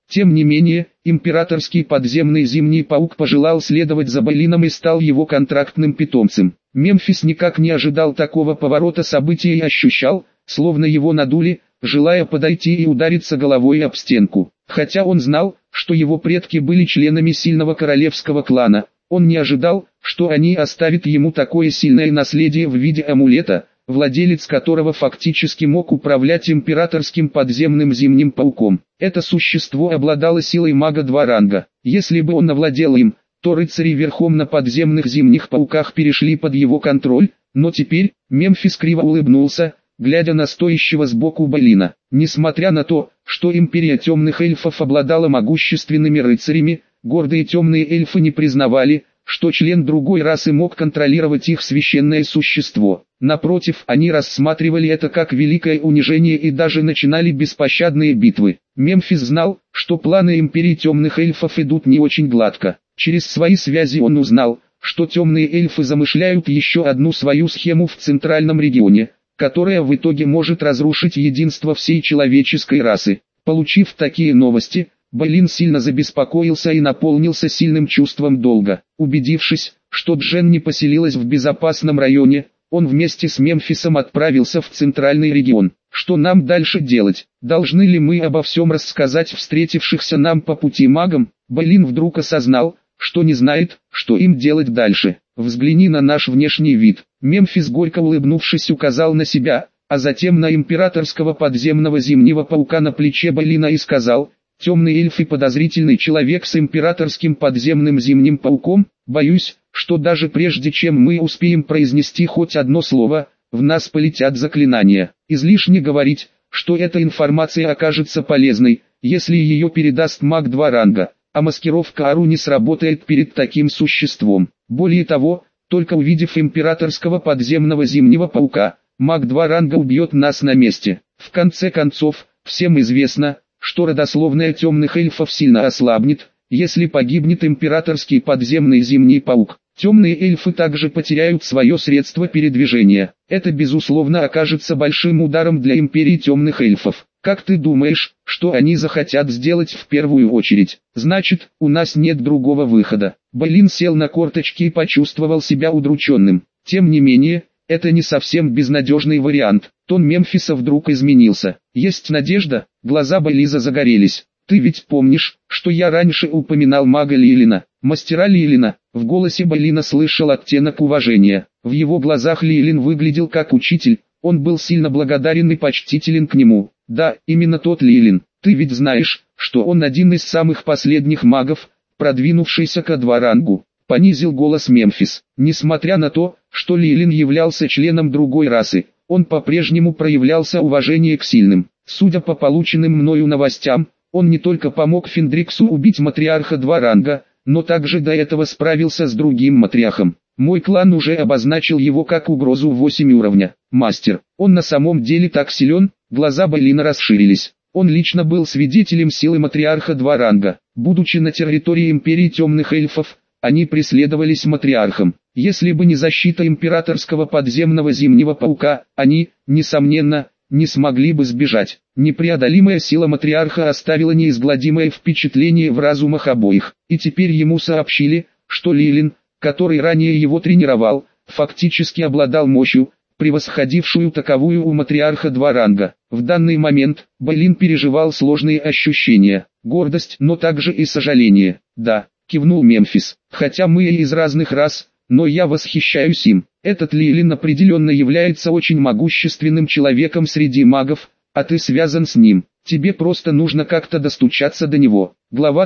Speaker 1: Тем не менее, императорский подземный зимний паук пожелал следовать за Болином и стал его контрактным питомцем. Мемфис никак не ожидал такого поворота событий и ощущал, словно его надули, желая подойти и удариться головой об стенку. Хотя он знал, что его предки были членами сильного королевского клана, он не ожидал, что они оставят ему такое сильное наследие в виде амулета, владелец которого фактически мог управлять императорским подземным зимним пауком. Это существо обладало силой мага 2 ранга. Если бы он овладел им, то рыцари верхом на подземных зимних пауках перешли под его контроль, но теперь Мемфис криво улыбнулся, глядя на стоящего сбоку Болина. Несмотря на то, что империя темных эльфов обладала могущественными рыцарями, гордые темные эльфы не признавали, что член другой расы мог контролировать их священное существо. Напротив, они рассматривали это как великое унижение и даже начинали беспощадные битвы. Мемфис знал, что планы империи темных эльфов идут не очень гладко. Через свои связи он узнал, что темные эльфы замышляют еще одну свою схему в центральном регионе, которая в итоге может разрушить единство всей человеческой расы. Получив такие новости, Болин сильно забеспокоился и наполнился сильным чувством долга. Убедившись, что Джен не поселилась в безопасном районе, он вместе с Мемфисом отправился в центральный регион. Что нам дальше делать? Должны ли мы обо всем рассказать встретившихся нам по пути магам? Болин вдруг осознал, что не знает, что им делать дальше. Взгляни на наш внешний вид. Мемфис, горько улыбнувшись, указал на себя, а затем на императорского подземного зимнего паука на плече Болина и сказал: «Темный эльф и подозрительный человек с императорским подземным зимним пауком, боюсь, что даже прежде чем мы успеем произнести хоть одно слово, в нас полетят заклинания. Излишне говорить, что эта информация окажется полезной, если ее передаст маг 2 ранга, а маскировка Ару не сработает перед таким существом. Более того, только увидев императорского подземного зимнего паука, маг 2 ранга убьет нас на месте. В конце концов, всем известно, что родословная темных эльфов сильно ослабнет, если погибнет императорский подземный зимний паук. Темные эльфы также потеряют свое средство передвижения. Это безусловно окажется большим ударом для империи темных эльфов. Как ты думаешь, что они захотят сделать в первую очередь? Значит, у нас нет другого выхода». Болин сел на корточки и почувствовал себя удрученным. Тем не менее, это не совсем безнадежный вариант. Тон Мемфиса вдруг изменился. «Есть надежда?» Глаза Болиза загорелись. «Ты ведь помнишь, что я раньше упоминал мага Лилина, мастера Лилина?» В голосе Болина слышал оттенок уважения. В его глазах Лилин выглядел как учитель, он был сильно благодарен и почтителен к нему. «Да, именно тот Лилин. Ты ведь знаешь, что он один из самых последних магов, продвинувшийся ко 2 рангу», — понизил голос Мемфис. Несмотря на то, что Лилин являлся членом другой расы, он по-прежнему проявлялся уважение к сильным. Судя по полученным мною новостям, он не только помог Фендриксу убить матриарха 2 ранга, но также до этого справился с другим матриархом. Мой клан уже обозначил его как угрозу 8 уровня. Мастер, он на самом деле так силен? Глаза Болина расширились. Он лично был свидетелем силы матриарха 2 ранга. Будучи на территории империи темных эльфов, они преследовались матриархом. Если бы не защита императорского подземного зимнего паука, они, несомненно, не смогли бы сбежать. Непреодолимая сила матриарха оставила неизгладимое впечатление в разумах обоих. И теперь ему сообщили, что Лилин, который ранее его тренировал, фактически обладал мощью, превосходившую таковую у матриарха 2 ранга. В данный момент Болин переживал сложные ощущения, гордость, но также и сожаление. «Да», — кивнул Мемфис, — «хотя мы и из разных рас, но я восхищаюсь им. Этот Лилин определенно является очень могущественным человеком среди магов, а ты связан с ним. Тебе просто нужно как-то достучаться до него». Глава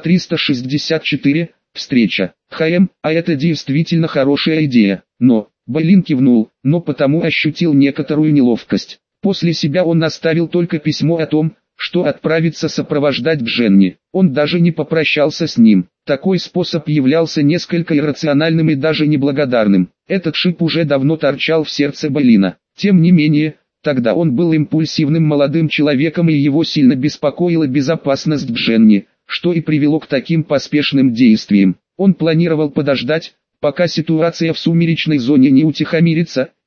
Speaker 1: 364. Встреча. А это действительно хорошая идея. Но, Болин кивнул, но потому ощутил некоторую неловкость. После себя он оставил только письмо о том, что отправится сопровождать Дженни. Он даже не попрощался с ним. Такой способ являлся несколько иррациональным и даже неблагодарным. Этот шип уже давно торчал в сердце Болина. Тем не менее, тогда он был импульсивным молодым человеком и его сильно беспокоила безопасность Дженни, что и привело к таким поспешным действиям. Он планировал подождать, пока ситуация в сумеречной зоне не утихомирится,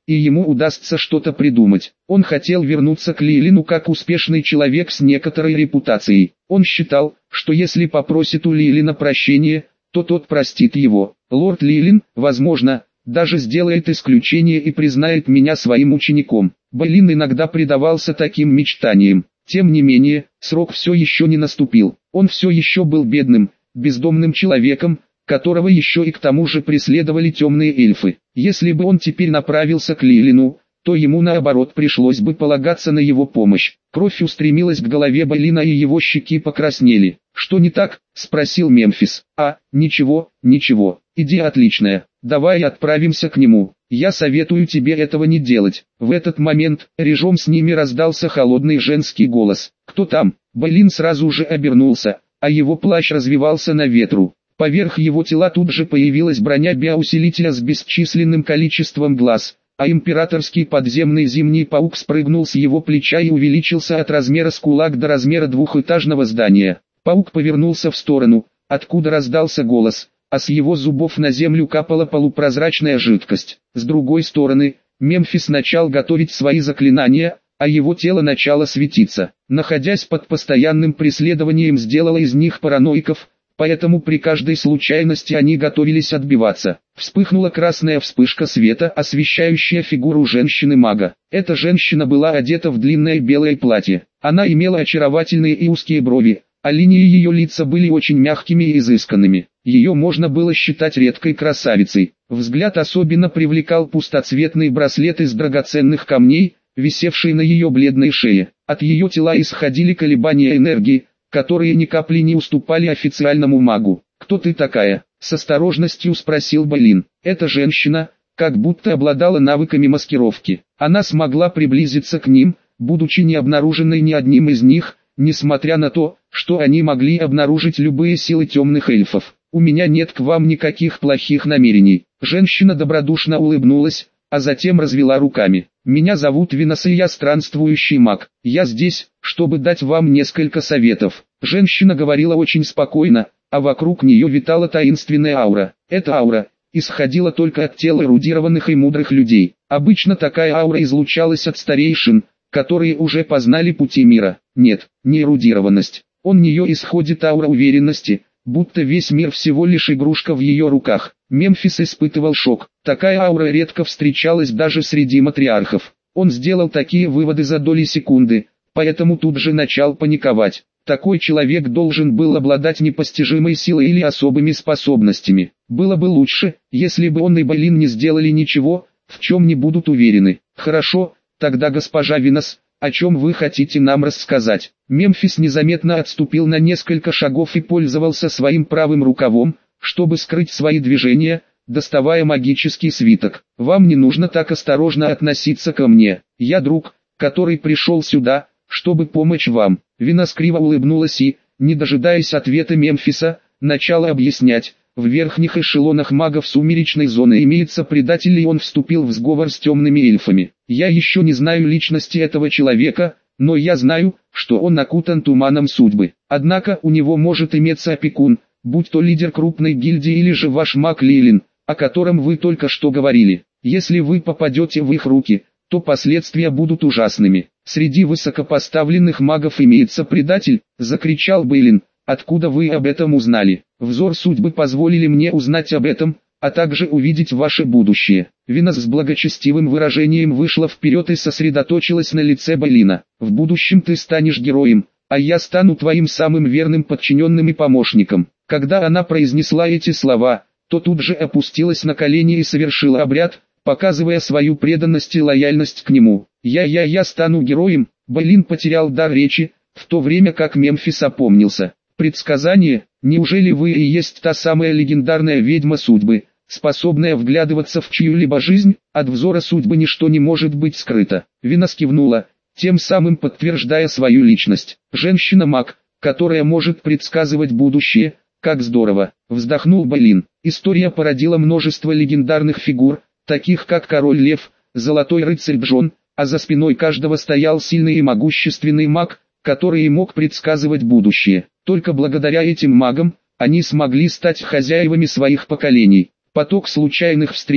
Speaker 1: и ему удастся что-то придумать. Он хотел вернуться к Лилину как успешный человек с некоторой репутацией. Он считал, что если попросит у Лилина прощения, то тот простит его. Лорд Лилин, возможно, даже сделает исключение и признает меня своим учеником. Бэлин иногда предавался таким мечтаниям. Тем не менее, срок все еще не наступил. Он все еще был бедным, бездомным человеком, которого еще и к тому же преследовали темные эльфы. Если бы он теперь направился к Лилину, то ему наоборот пришлось бы полагаться на его помощь. Кровь устремилась к голове Бэлина и его щеки покраснели. «Что не так?» – спросил Мемфис. Ничего, ничего, идея отличная. Давай отправимся к нему. Я советую тебе этого не делать». В этот момент, рядом с ними раздался холодный женский голос. «Кто там?» Бэлин сразу же обернулся, а его плащ развивался на ветру. Поверх его тела тут же появилась броня биоусилителя с бесчисленным количеством глаз, а императорский подземный зимний паук спрыгнул с его плеча и увеличился от размера с кулак до размера двухэтажного здания. Паук повернулся в сторону, откуда раздался голос, а с его зубов на землю капала полупрозрачная жидкость. С другой стороны, Мемфис начал готовить свои заклинания, а его тело начало светиться. Находясь под постоянным преследованием, сделало из них параноиков, поэтому при каждой случайности они готовились отбиваться. Вспыхнула красная вспышка света, освещающая фигуру женщины-мага. Эта женщина была одета в длинное белое платье. Она имела очаровательные и узкие брови, а линии ее лица были очень мягкими и изысканными. Ее можно было считать редкой красавицей. Взгляд особенно привлекал пустоцветный браслет из драгоценных камней, висевший на ее бледной шее. От ее тела исходили колебания энергии, которые ни капли не уступали официальному магу. «Кто ты такая?» – с осторожностью спросил Бэлин. Эта женщина, как будто обладала навыками маскировки. Она смогла приблизиться к ним, будучи не обнаруженной ни одним из них, несмотря на то, что они могли обнаружить любые силы темных эльфов. «У меня нет к вам никаких плохих намерений». Женщина добродушно улыбнулась, а затем развела руками. «Меня зовут Винос, и я странствующий маг. Я здесь, чтобы дать вам несколько советов». Женщина говорила очень спокойно, а вокруг нее витала таинственная аура. Эта аура исходила только от тел эрудированных и мудрых людей. Обычно такая аура излучалась от старейшин, которые уже познали пути мира. Нет, не эрудированность. От нее исходит аура уверенности, будто весь мир всего лишь игрушка в ее руках. Мемфис испытывал шок. Такая аура редко встречалась даже среди матриархов. Он сделал такие выводы за доли секунды, поэтому тут же начал паниковать. Такой человек должен был обладать непостижимой силой или особыми способностями. Было бы лучше, если бы он и Бэлин не сделали ничего, в чем не будут уверены. «Хорошо, тогда госпожа Винос, о чем вы хотите нам рассказать?» Мемфис незаметно отступил на несколько шагов и пользовался своим правым рукавом, чтобы скрыть свои движения, доставая магический свиток. «Вам не нужно так осторожно относиться ко мне. Я друг, который пришел сюда, чтобы помочь вам». Винос криво улыбнулась и, не дожидаясь ответа Мемфиса, начала объяснять. В верхних эшелонах магов сумеречной зоны имеется предатель, и он вступил в сговор с темными эльфами. Я еще не знаю личности этого человека, но я знаю, что он окутан туманом судьбы. Однако у него может иметься опекун, будь то лидер крупной гильдии или же ваш маг Лилин, о котором вы только что говорили. Если вы попадете в их руки, то последствия будут ужасными. «Среди высокопоставленных магов имеется предатель», — закричал Бэлин. «Откуда вы об этом узнали?» «Взор судьбы позволили мне узнать об этом, а также увидеть ваше будущее». Винос с благочестивым выражением вышла вперед и сосредоточилась на лице Бэлина. «В будущем ты станешь героем, а я стану твоим самым верным подчиненным и помощником». Когда она произнесла эти слова, то тут же опустилась на колени и совершила обряд, показывая свою преданность и лояльность к нему. «Я стану героем». Бэлин потерял дар речи, в то время как Мемфис опомнился. «Предсказание? Неужели вы и есть та самая легендарная ведьма судьбы, способная вглядываться в чью-либо жизнь? От взора судьбы ничто не может быть скрыто». Винос кивнула, тем самым подтверждая свою личность. «Женщина-маг, которая может предсказывать будущее, как здорово», — вздохнул Бэлин. История породила множество легендарных фигур, таких как Король Лев, Золотой Рыцарь Джон, а за спиной каждого стоял сильный и могущественный маг, который и мог предсказывать будущее. Только благодаря этим магам, они смогли стать хозяевами своих поколений. Поток случайных встреч,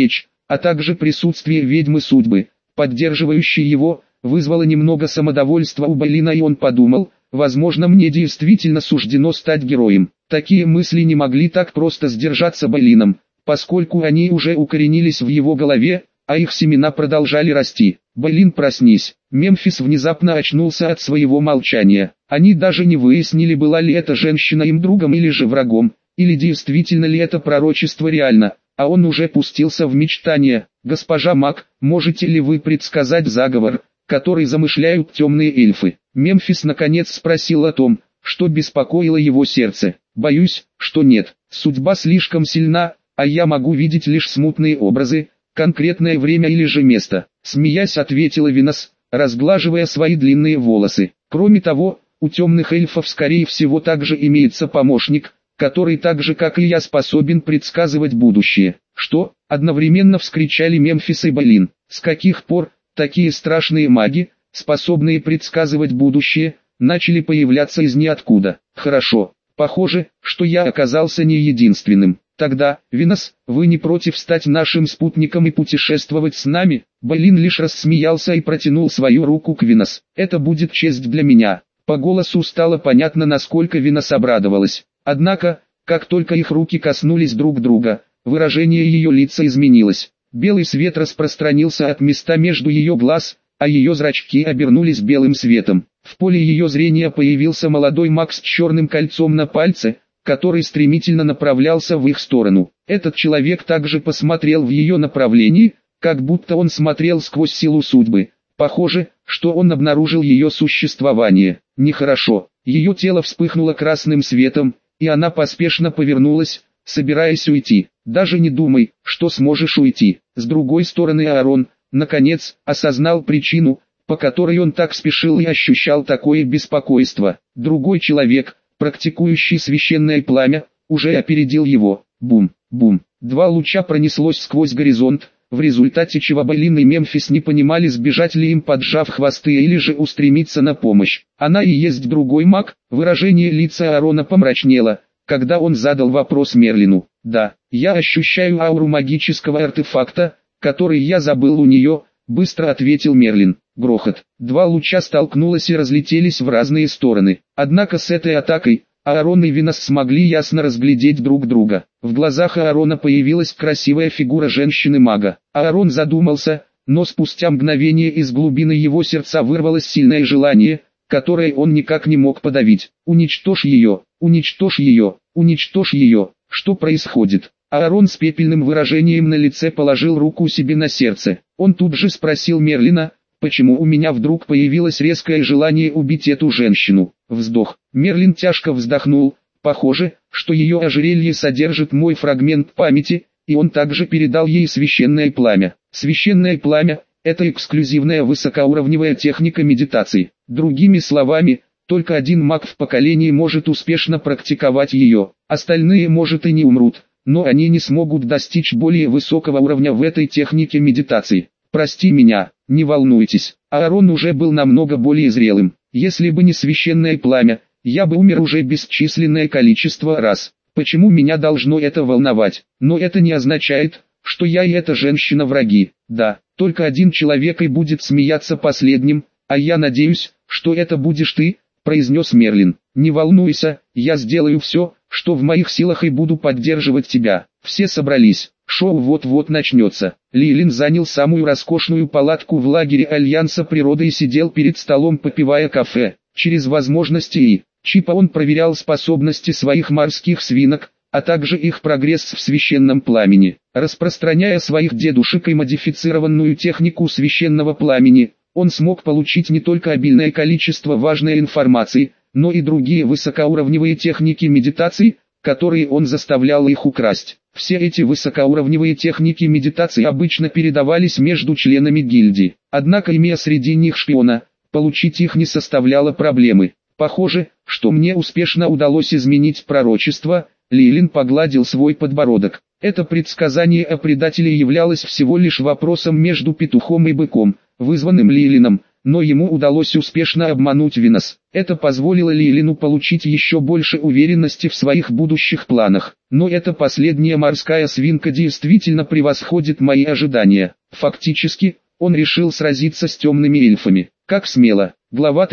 Speaker 1: а также присутствие ведьмы судьбы, поддерживающей его, вызвало немного самодовольства у Бейлина, и он подумал, возможно, мне действительно суждено стать героем. Такие мысли не могли так просто сдержаться Бейлином, поскольку они уже укоренились в его голове, а их семена продолжали расти. «Бейлин, проснись!» Мемфис внезапно очнулся от своего молчания. Они даже не выяснили, была ли эта женщина им другом или же врагом, или действительно ли это пророчество реально, а он уже пустился в мечтания. «Госпожа Мак, можете ли вы предсказать заговор, который замышляют темные эльфы?» Мемфис наконец спросил о том, что беспокоило его сердце. «Боюсь, что нет. Судьба слишком сильна, а я могу видеть лишь смутные образы, конкретное время или же место», смеясь ответила Винос, разглаживая свои длинные волосы. «Кроме того, у темных эльфов скорее всего также имеется помощник, который так же как и я способен предсказывать будущее». «Что?» — одновременно вскричали Мемфис и Бейлин. «С каких пор такие страшные маги, способные предсказывать будущее, начали появляться из ниоткуда?» «Хорошо, похоже, что я оказался не единственным. Тогда, Винос, вы не против стать нашим спутником и путешествовать с нами?» Бейлин лишь рассмеялся и протянул свою руку к Винос. «Это будет честь для меня». По голосу стало понятно, насколько Винос обрадовалась. Однако, как только их руки коснулись друг друга, выражение ее лица изменилось. Белый свет распространился от места между ее глаз, а ее зрачки обернулись белым светом. В поле ее зрения появился молодой маг с черным кольцом на пальце, который стремительно направлялся в их сторону. Этот человек также посмотрел в ее направлении, как будто он смотрел сквозь силу судьбы. Похоже, что он обнаружил ее существование. Нехорошо. Ее тело вспыхнуло красным светом, и она поспешно повернулась, собираясь уйти. «Даже не думай, что сможешь уйти». С другой стороны, Аарон, наконец, осознал причину, по которой он так спешил и ощущал такое беспокойство. Другой человек, практикующий священное пламя, уже опередил его. Бум, бум. Два луча пронеслось сквозь горизонт, в результате чего Бейлин и Мемфис не понимали, сбежать ли им, поджав хвосты, или же устремиться на помощь. «Она и есть другой маг?» Выражение лица Аарона помрачнело, когда он задал вопрос Мерлину. «Да, я ощущаю ауру магического артефакта, который я забыл у нее», быстро ответил Мерлин. Грохот. Два луча столкнулись и разлетелись в разные стороны. Однако с этой атакой Аарон и Винос смогли ясно разглядеть друг друга. В глазах Аарона появилась красивая фигура женщины-мага. Аарон задумался, но спустя мгновение из глубины его сердца вырвалось сильное желание, которое он никак не мог подавить. «Уничтожь ее! Уничтожь ее! Уничтожь ее!» Что происходит? Аарон с пепельным выражением на лице положил руку себе на сердце. Он тут же спросил Мерлина, почему у меня вдруг появилось резкое желание убить эту женщину. Вздох. Мерлин тяжко вздохнул. Похоже, что ее ожерелье содержит мой фрагмент памяти, и он также передал ей священное пламя. Священное пламя – это эксклюзивная высокоуровневая техника медитации. Другими словами, только один маг в поколении может успешно практиковать ее. Остальные, может, и не умрут, но они не смогут достичь более высокого уровня в этой технике медитации. «Прости меня, не волнуйтесь». Аарон уже был намного более зрелым. «Если бы не священное пламя, я бы умер уже бесчисленное количество раз. Почему меня должно это волновать? Но это не означает, что я и эта женщина враги. Да, только один человек и будет смеяться последним, а я надеюсь, что это будешь ты», произнес Мерлин. «Не волнуйся, я сделаю все, что в моих силах, и буду поддерживать тебя». Все собрались. Шоу вот-вот начнется. Лилин занял самую роскошную палатку в лагере Альянса природы и сидел перед столом, попивая кафе. Через возможности и чипа он проверял способности своих морских свинок, а также их прогресс в священном пламени. Распространяя своих дедушек и модифицированную технику священного пламени, он смог получить не только обильное количество важной информации, но и другие высокоуровневые техники медитации, которые он заставлял их украсть. Все эти высокоуровневые техники медитации обычно передавались между членами гильдии. Однако, имея среди них шпиона, получить их не составляло проблемы. «Похоже, что мне успешно удалось изменить пророчество», Лилин погладил свой подбородок. Это предсказание о предателе являлось всего лишь вопросом между петухом и быком, вызванным Лилином, но ему удалось успешно обмануть Винос. Это позволило Лилину получить еще больше уверенности в своих будущих планах. Но эта последняя морская свинка действительно превосходит мои ожидания. Фактически, он решил сразиться с темными эльфами. Как смело. Глава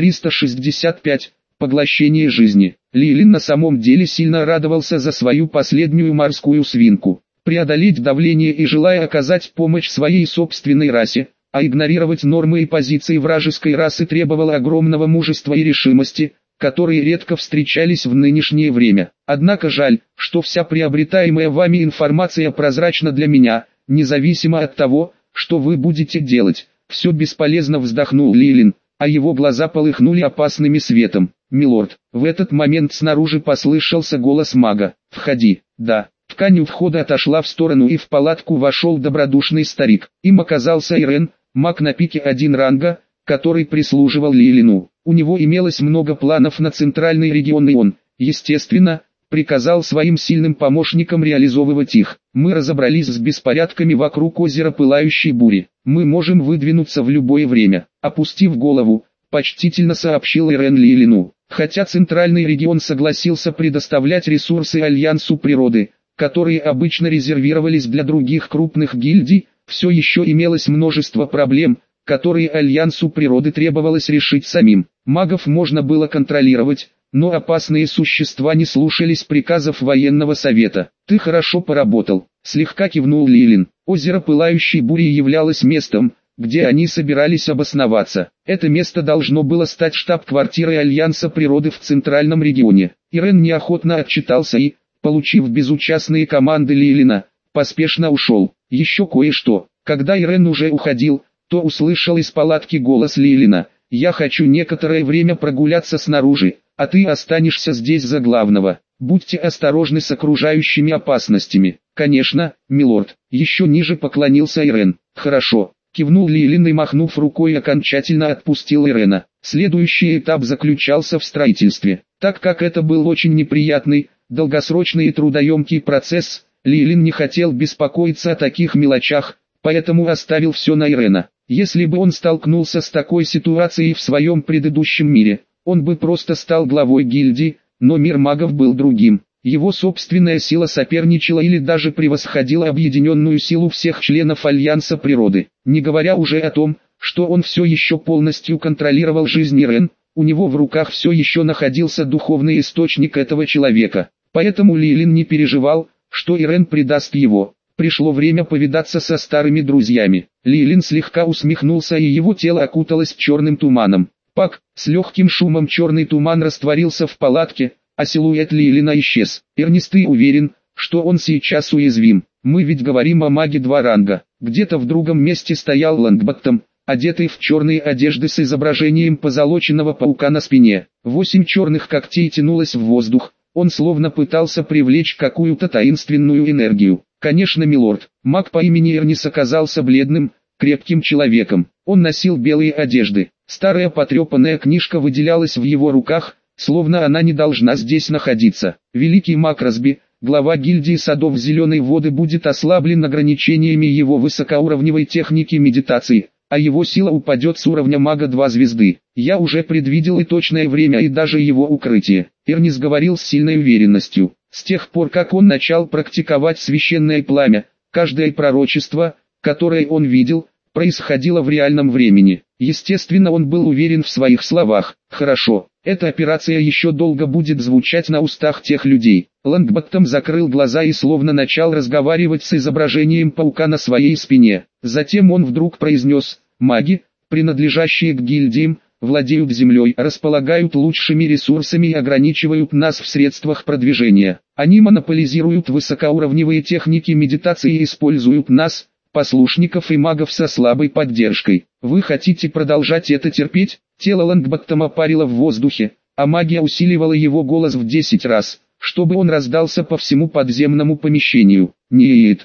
Speaker 1: 365. Поглощение жизни. Лилин на самом деле сильно радовался за свою последнюю морскую свинку. Преодолеть давление и желая оказать помощь своей собственной расе, а игнорировать нормы и позиции вражеской расы требовало огромного мужества и решимости, которые редко встречались в нынешнее время. Однако жаль, что вся приобретаемая вами информация прозрачна для меня, независимо от того, что вы будете делать. Все бесполезно, вздохнул Лилин, а его глаза полыхнули опасным светом. «Милорд». В этот момент снаружи послышался голос мага. «Входи». «Да». Ткань у входа отошла в сторону, и в палатку вошел добродушный старик. Им оказался Ирен, маг на пике 1 ранга, который прислуживал Лилину. У него имелось много планов на центральный регион, и он, естественно, приказал своим сильным помощникам реализовывать их. «Мы разобрались с беспорядками вокруг озера Пылающей Бури. Мы можем выдвинуться в любое время». Опустив голову, почтительно сообщил Ирен Лилину. Хотя центральный регион согласился предоставлять ресурсы Альянсу природы, которые обычно резервировались для других крупных гильдий, все еще имелось множество проблем, которые Альянсу природы требовалось решить самим. Магов можно было контролировать, но опасные существа не слушались приказов военного совета. «Ты хорошо поработал», — слегка кивнул Лилин. Озеро Пылающей Бури являлось местом, где они собирались обосноваться. Это место должно было стать штаб-квартирой Альянса природы в центральном регионе. Ирен неохотно отчитался и, получив безучастные команды Лилина, поспешно ушел. Еще кое-что. Когда Ирен уже уходил, то услышал из палатки голос Лилина. «Я хочу некоторое время прогуляться снаружи, а ты останешься здесь за главного. Будьте осторожны с окружающими опасностями». «Конечно, милорд». Еще ниже поклонился Ирен. «Хорошо». Кивнул Лилин и, махнув рукой, окончательно отпустил Ирена. Следующий этап заключался в строительстве. Так как это был очень неприятный, долгосрочный и трудоемкий процесс, Лилин не хотел беспокоиться о таких мелочах, поэтому оставил все на Ирена. Если бы он столкнулся с такой ситуацией в своем предыдущем мире, он бы просто стал главой гильдии, но мир магов был другим. Его собственная сила соперничала или даже превосходила объединенную силу всех членов Альянса природы. Не говоря уже о том, что он все еще полностью контролировал жизнь Ирен, у него в руках все еще находился духовный источник этого человека. Поэтому Лилин не переживал, что Ирен предаст его. Пришло время повидаться со старыми друзьями. Лилин слегка усмехнулся, и его тело окуталось черным туманом. Пак, с легким шумом черный туман растворился в палатке, а силуэт Лилина исчез. «Эрнест, ты уверен, что он сейчас уязвим? Мы ведь говорим о маге 2 ранга». Где-то в другом месте стоял Лонгботтом, одетый в черные одежды с изображением позолоченного паука на спине. 8 черных когтей тянулось в воздух, он словно пытался привлечь какую-то таинственную энергию. Конечно, милорд. Маг по имени Эрнис оказался бледным, крепким человеком. Он носил белые одежды. Старая потрепанная книжка выделялась в его руках, словно она не должна здесь находиться. Великий маг Разби, глава гильдии садов Зеленой Воды, будет ослаблен ограничениями его высокоуровневой техники медитации, а его сила упадет с уровня мага 2 звезды. Я уже предвидел и точное время, и даже его укрытие. Эрнис говорил с сильной уверенностью. С тех пор, как он начал практиковать священное пламя, каждое пророчество, которое он видел, происходило в реальном времени. Естественно, он был уверен в своих словах. Хорошо, эта операция еще долго будет звучать на устах тех людей. Лонгботтом закрыл глаза и словно начал разговаривать с изображением паука на своей спине. Затем он вдруг произнес: «Маги, принадлежащие к гильдиям, владеют землей, располагают лучшими ресурсами и ограничивают нас в средствах продвижения. Они монополизируют высокоуровневые техники медитации и используют нас, послушников и магов, со слабой поддержкой. Вы хотите продолжать это терпеть?» Тело Лонгботтома парило в воздухе, а магия усиливала его голос в 10 раз, чтобы он раздался по всему подземному помещению. Нет.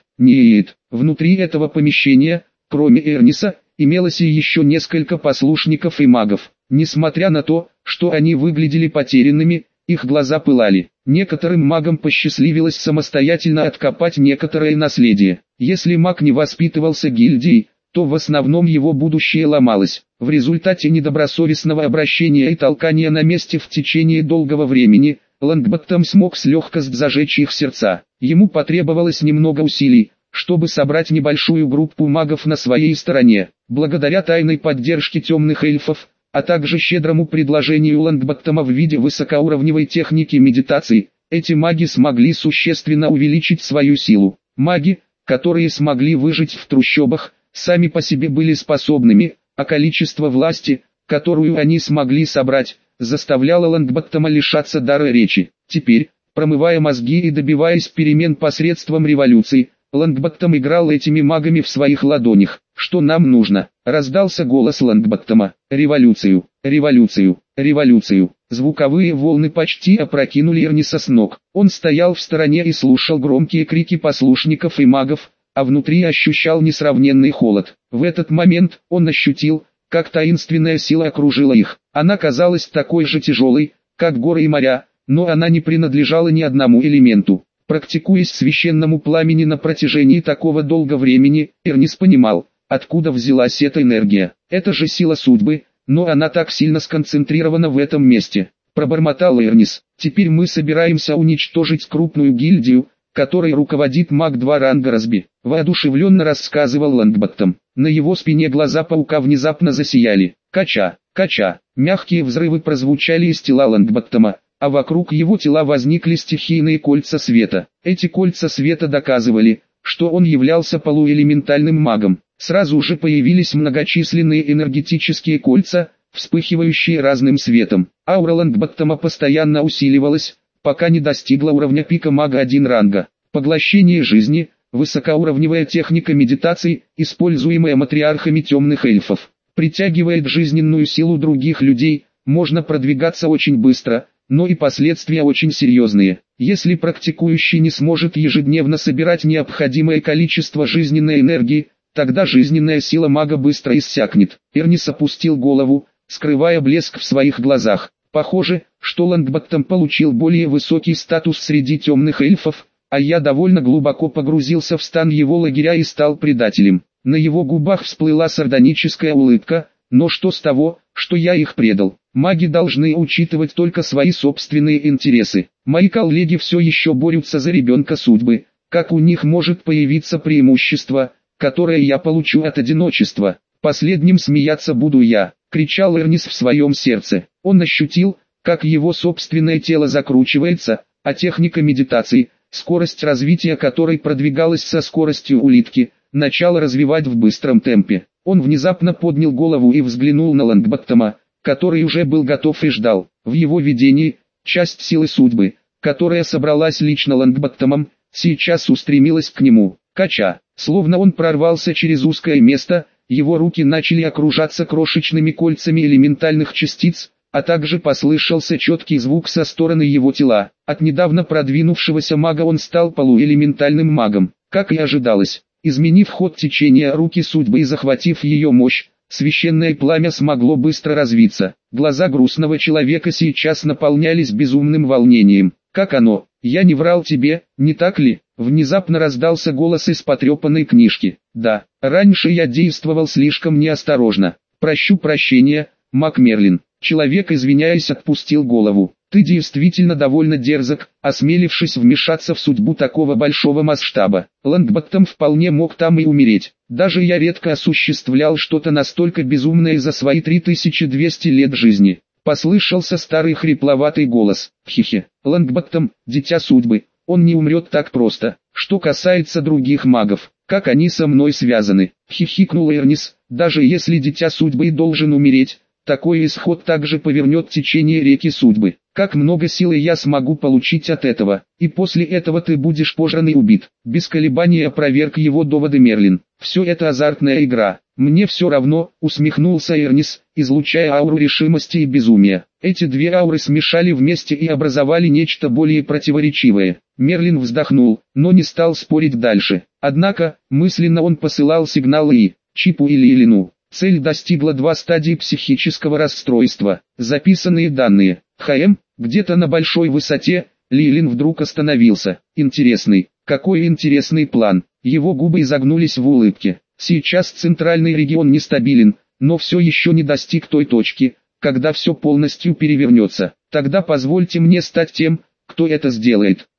Speaker 1: Внутри этого помещения, кроме Эрниса, имелось и еще несколько послушников и магов. Несмотря на то, что они выглядели потерянными, их глаза пылали. Некоторым магам посчастливилось самостоятельно откопать некоторое наследие. Если маг не воспитывался гильдией, то в основном его будущее ломалось. В результате недобросовестного обращения и толкания на месте в течение долгого времени, Лонгботтом смог с легкостью зажечь их сердца. Ему потребовалось немного усилий, чтобы собрать небольшую группу магов на своей стороне. Благодаря тайной поддержке темных эльфов, а также щедрому предложению Лонгботтома в виде высокоуровневой техники медитации, эти маги смогли существенно увеличить свою силу. Маги, которые смогли выжить в трущобах, сами по себе были способными, а количество власти, которую они смогли собрать, заставляло Лонгботтома лишаться дара речи. Теперь, промывая мозги и добиваясь перемен посредством революции, Лонгботтом играл этими магами в своих ладонях. «Что нам нужно?» — раздался голос Лонгботтома. «Революцию, революцию, революцию». Звуковые волны почти опрокинули Эрниса с ног. Он стоял в стороне и слушал громкие крики послушников и магов, а внутри ощущал несравненный холод. В этот момент он ощутил, как таинственная сила окружила их. Она казалась такой же тяжелой, как горы и моря, но она не принадлежала ни одному элементу. Практикуясь священному пламени на протяжении такого долгого времени, Эрнис понимал, откуда взялась эта энергия. Это же сила судьбы, но она так сильно сконцентрирована в этом месте. Пробормотал Эрнис. Теперь мы собираемся уничтожить крупную гильдию, которой руководит маг 2 ранга Разби. Воодушевленно рассказывал Лонгботтом. На его спине глаза паука внезапно засияли. Кача, кача. Мягкие взрывы прозвучали из тела Лонгботтома, а вокруг его тела возникли стихийные кольца света. Эти кольца света доказывали, что он являлся полуэлементальным магом. Сразу же появились многочисленные энергетические кольца, вспыхивающие разным светом. Аура Лонгботтома постоянно усиливалась, пока не достигла уровня пика мага 1 ранга. Поглощение жизни, высокоуровневая техника медитации, используемая матриархами темных эльфов, притягивает жизненную силу других людей. Можно продвигаться очень быстро, но и последствия очень серьезные. Если практикующий не сможет ежедневно собирать необходимое количество жизненной энергии, тогда жизненная сила мага быстро иссякнет. Эрнис опустил голову, скрывая блеск в своих глазах. Похоже, что Лонгботтом получил более высокий статус среди темных эльфов, а я довольно глубоко погрузился в стан его лагеря и стал предателем. На его губах всплыла сардоническая улыбка. Но что с того, что я их предал? Маги должны учитывать только свои собственные интересы. Мои коллеги все еще борются за ребенка судьбы. Как у них может появиться преимущество, которое я получу от одиночества? Последним смеяться буду я, кричал Эрнис в своем сердце. Он ощутил, как его собственное тело закручивается, а техника медитации, скорость развития которой продвигалась со скоростью улитки, начала развивать в быстром темпе. Он внезапно поднял голову и взглянул на Лонгботтома, который уже был готов и ждал. В его видении, часть силы судьбы, которая собралась лично Лонгботтомом, сейчас устремилась к нему. Кача, словно он прорвался через узкое место, его руки начали окружаться крошечными кольцами элементальных частиц, а также послышался четкий звук со стороны его тела. От недавно продвинувшегося мага он стал полуэлементальным магом, как и ожидалось. Изменив ход течения руки судьбы и захватив ее мощь, священное пламя смогло быстро развиться. Глаза грустного человека сейчас наполнялись безумным волнением. «Как оно? Я не врал тебе, не так ли?» Внезапно раздался голос из потрепанной книжки. «Да, раньше я действовал слишком неосторожно. Прощу прощения, маг Мерлин». Человек, извиняясь, отпустил голову. «Ты действительно довольно дерзок, осмелившись вмешаться в судьбу такого большого масштаба. Лонгботтом вполне мог там и умереть. Даже я редко осуществлял что-то настолько безумное за свои 3200 лет жизни». Послышался старый хрипловатый голос. «Хихи, Лонгботтом, дитя судьбы, он не умрет так просто. Что касается других магов, как они со мной связаны?» Хихикнул Эрнис. «Даже если дитя судьбы и должен умереть, такой исход также повернет течение реки судьбы. Как много силы я смогу получить от этого, и после этого ты будешь пожран и убит». Без колебаний опроверг его доводы Мерлин. «Все это азартная игра. Мне все равно», усмехнулся Эрнис, излучая ауру решимости и безумия. Эти две ауры смешали вместе и образовали нечто более противоречивое. Мерлин вздохнул, но не стал спорить дальше. Однако, мысленно он посылал сигналы и Чипу или Лилину. Цель достигла 2 стадии психического расстройства. Записанные данные. Где-то на большой высоте, Лилин вдруг остановился. Интересный, какой интересный план. Его губы изогнулись в улыбке. Сейчас центральный регион нестабилен, но все еще не достиг той точки, когда все полностью перевернется. Тогда позвольте мне стать тем, кто это сделает.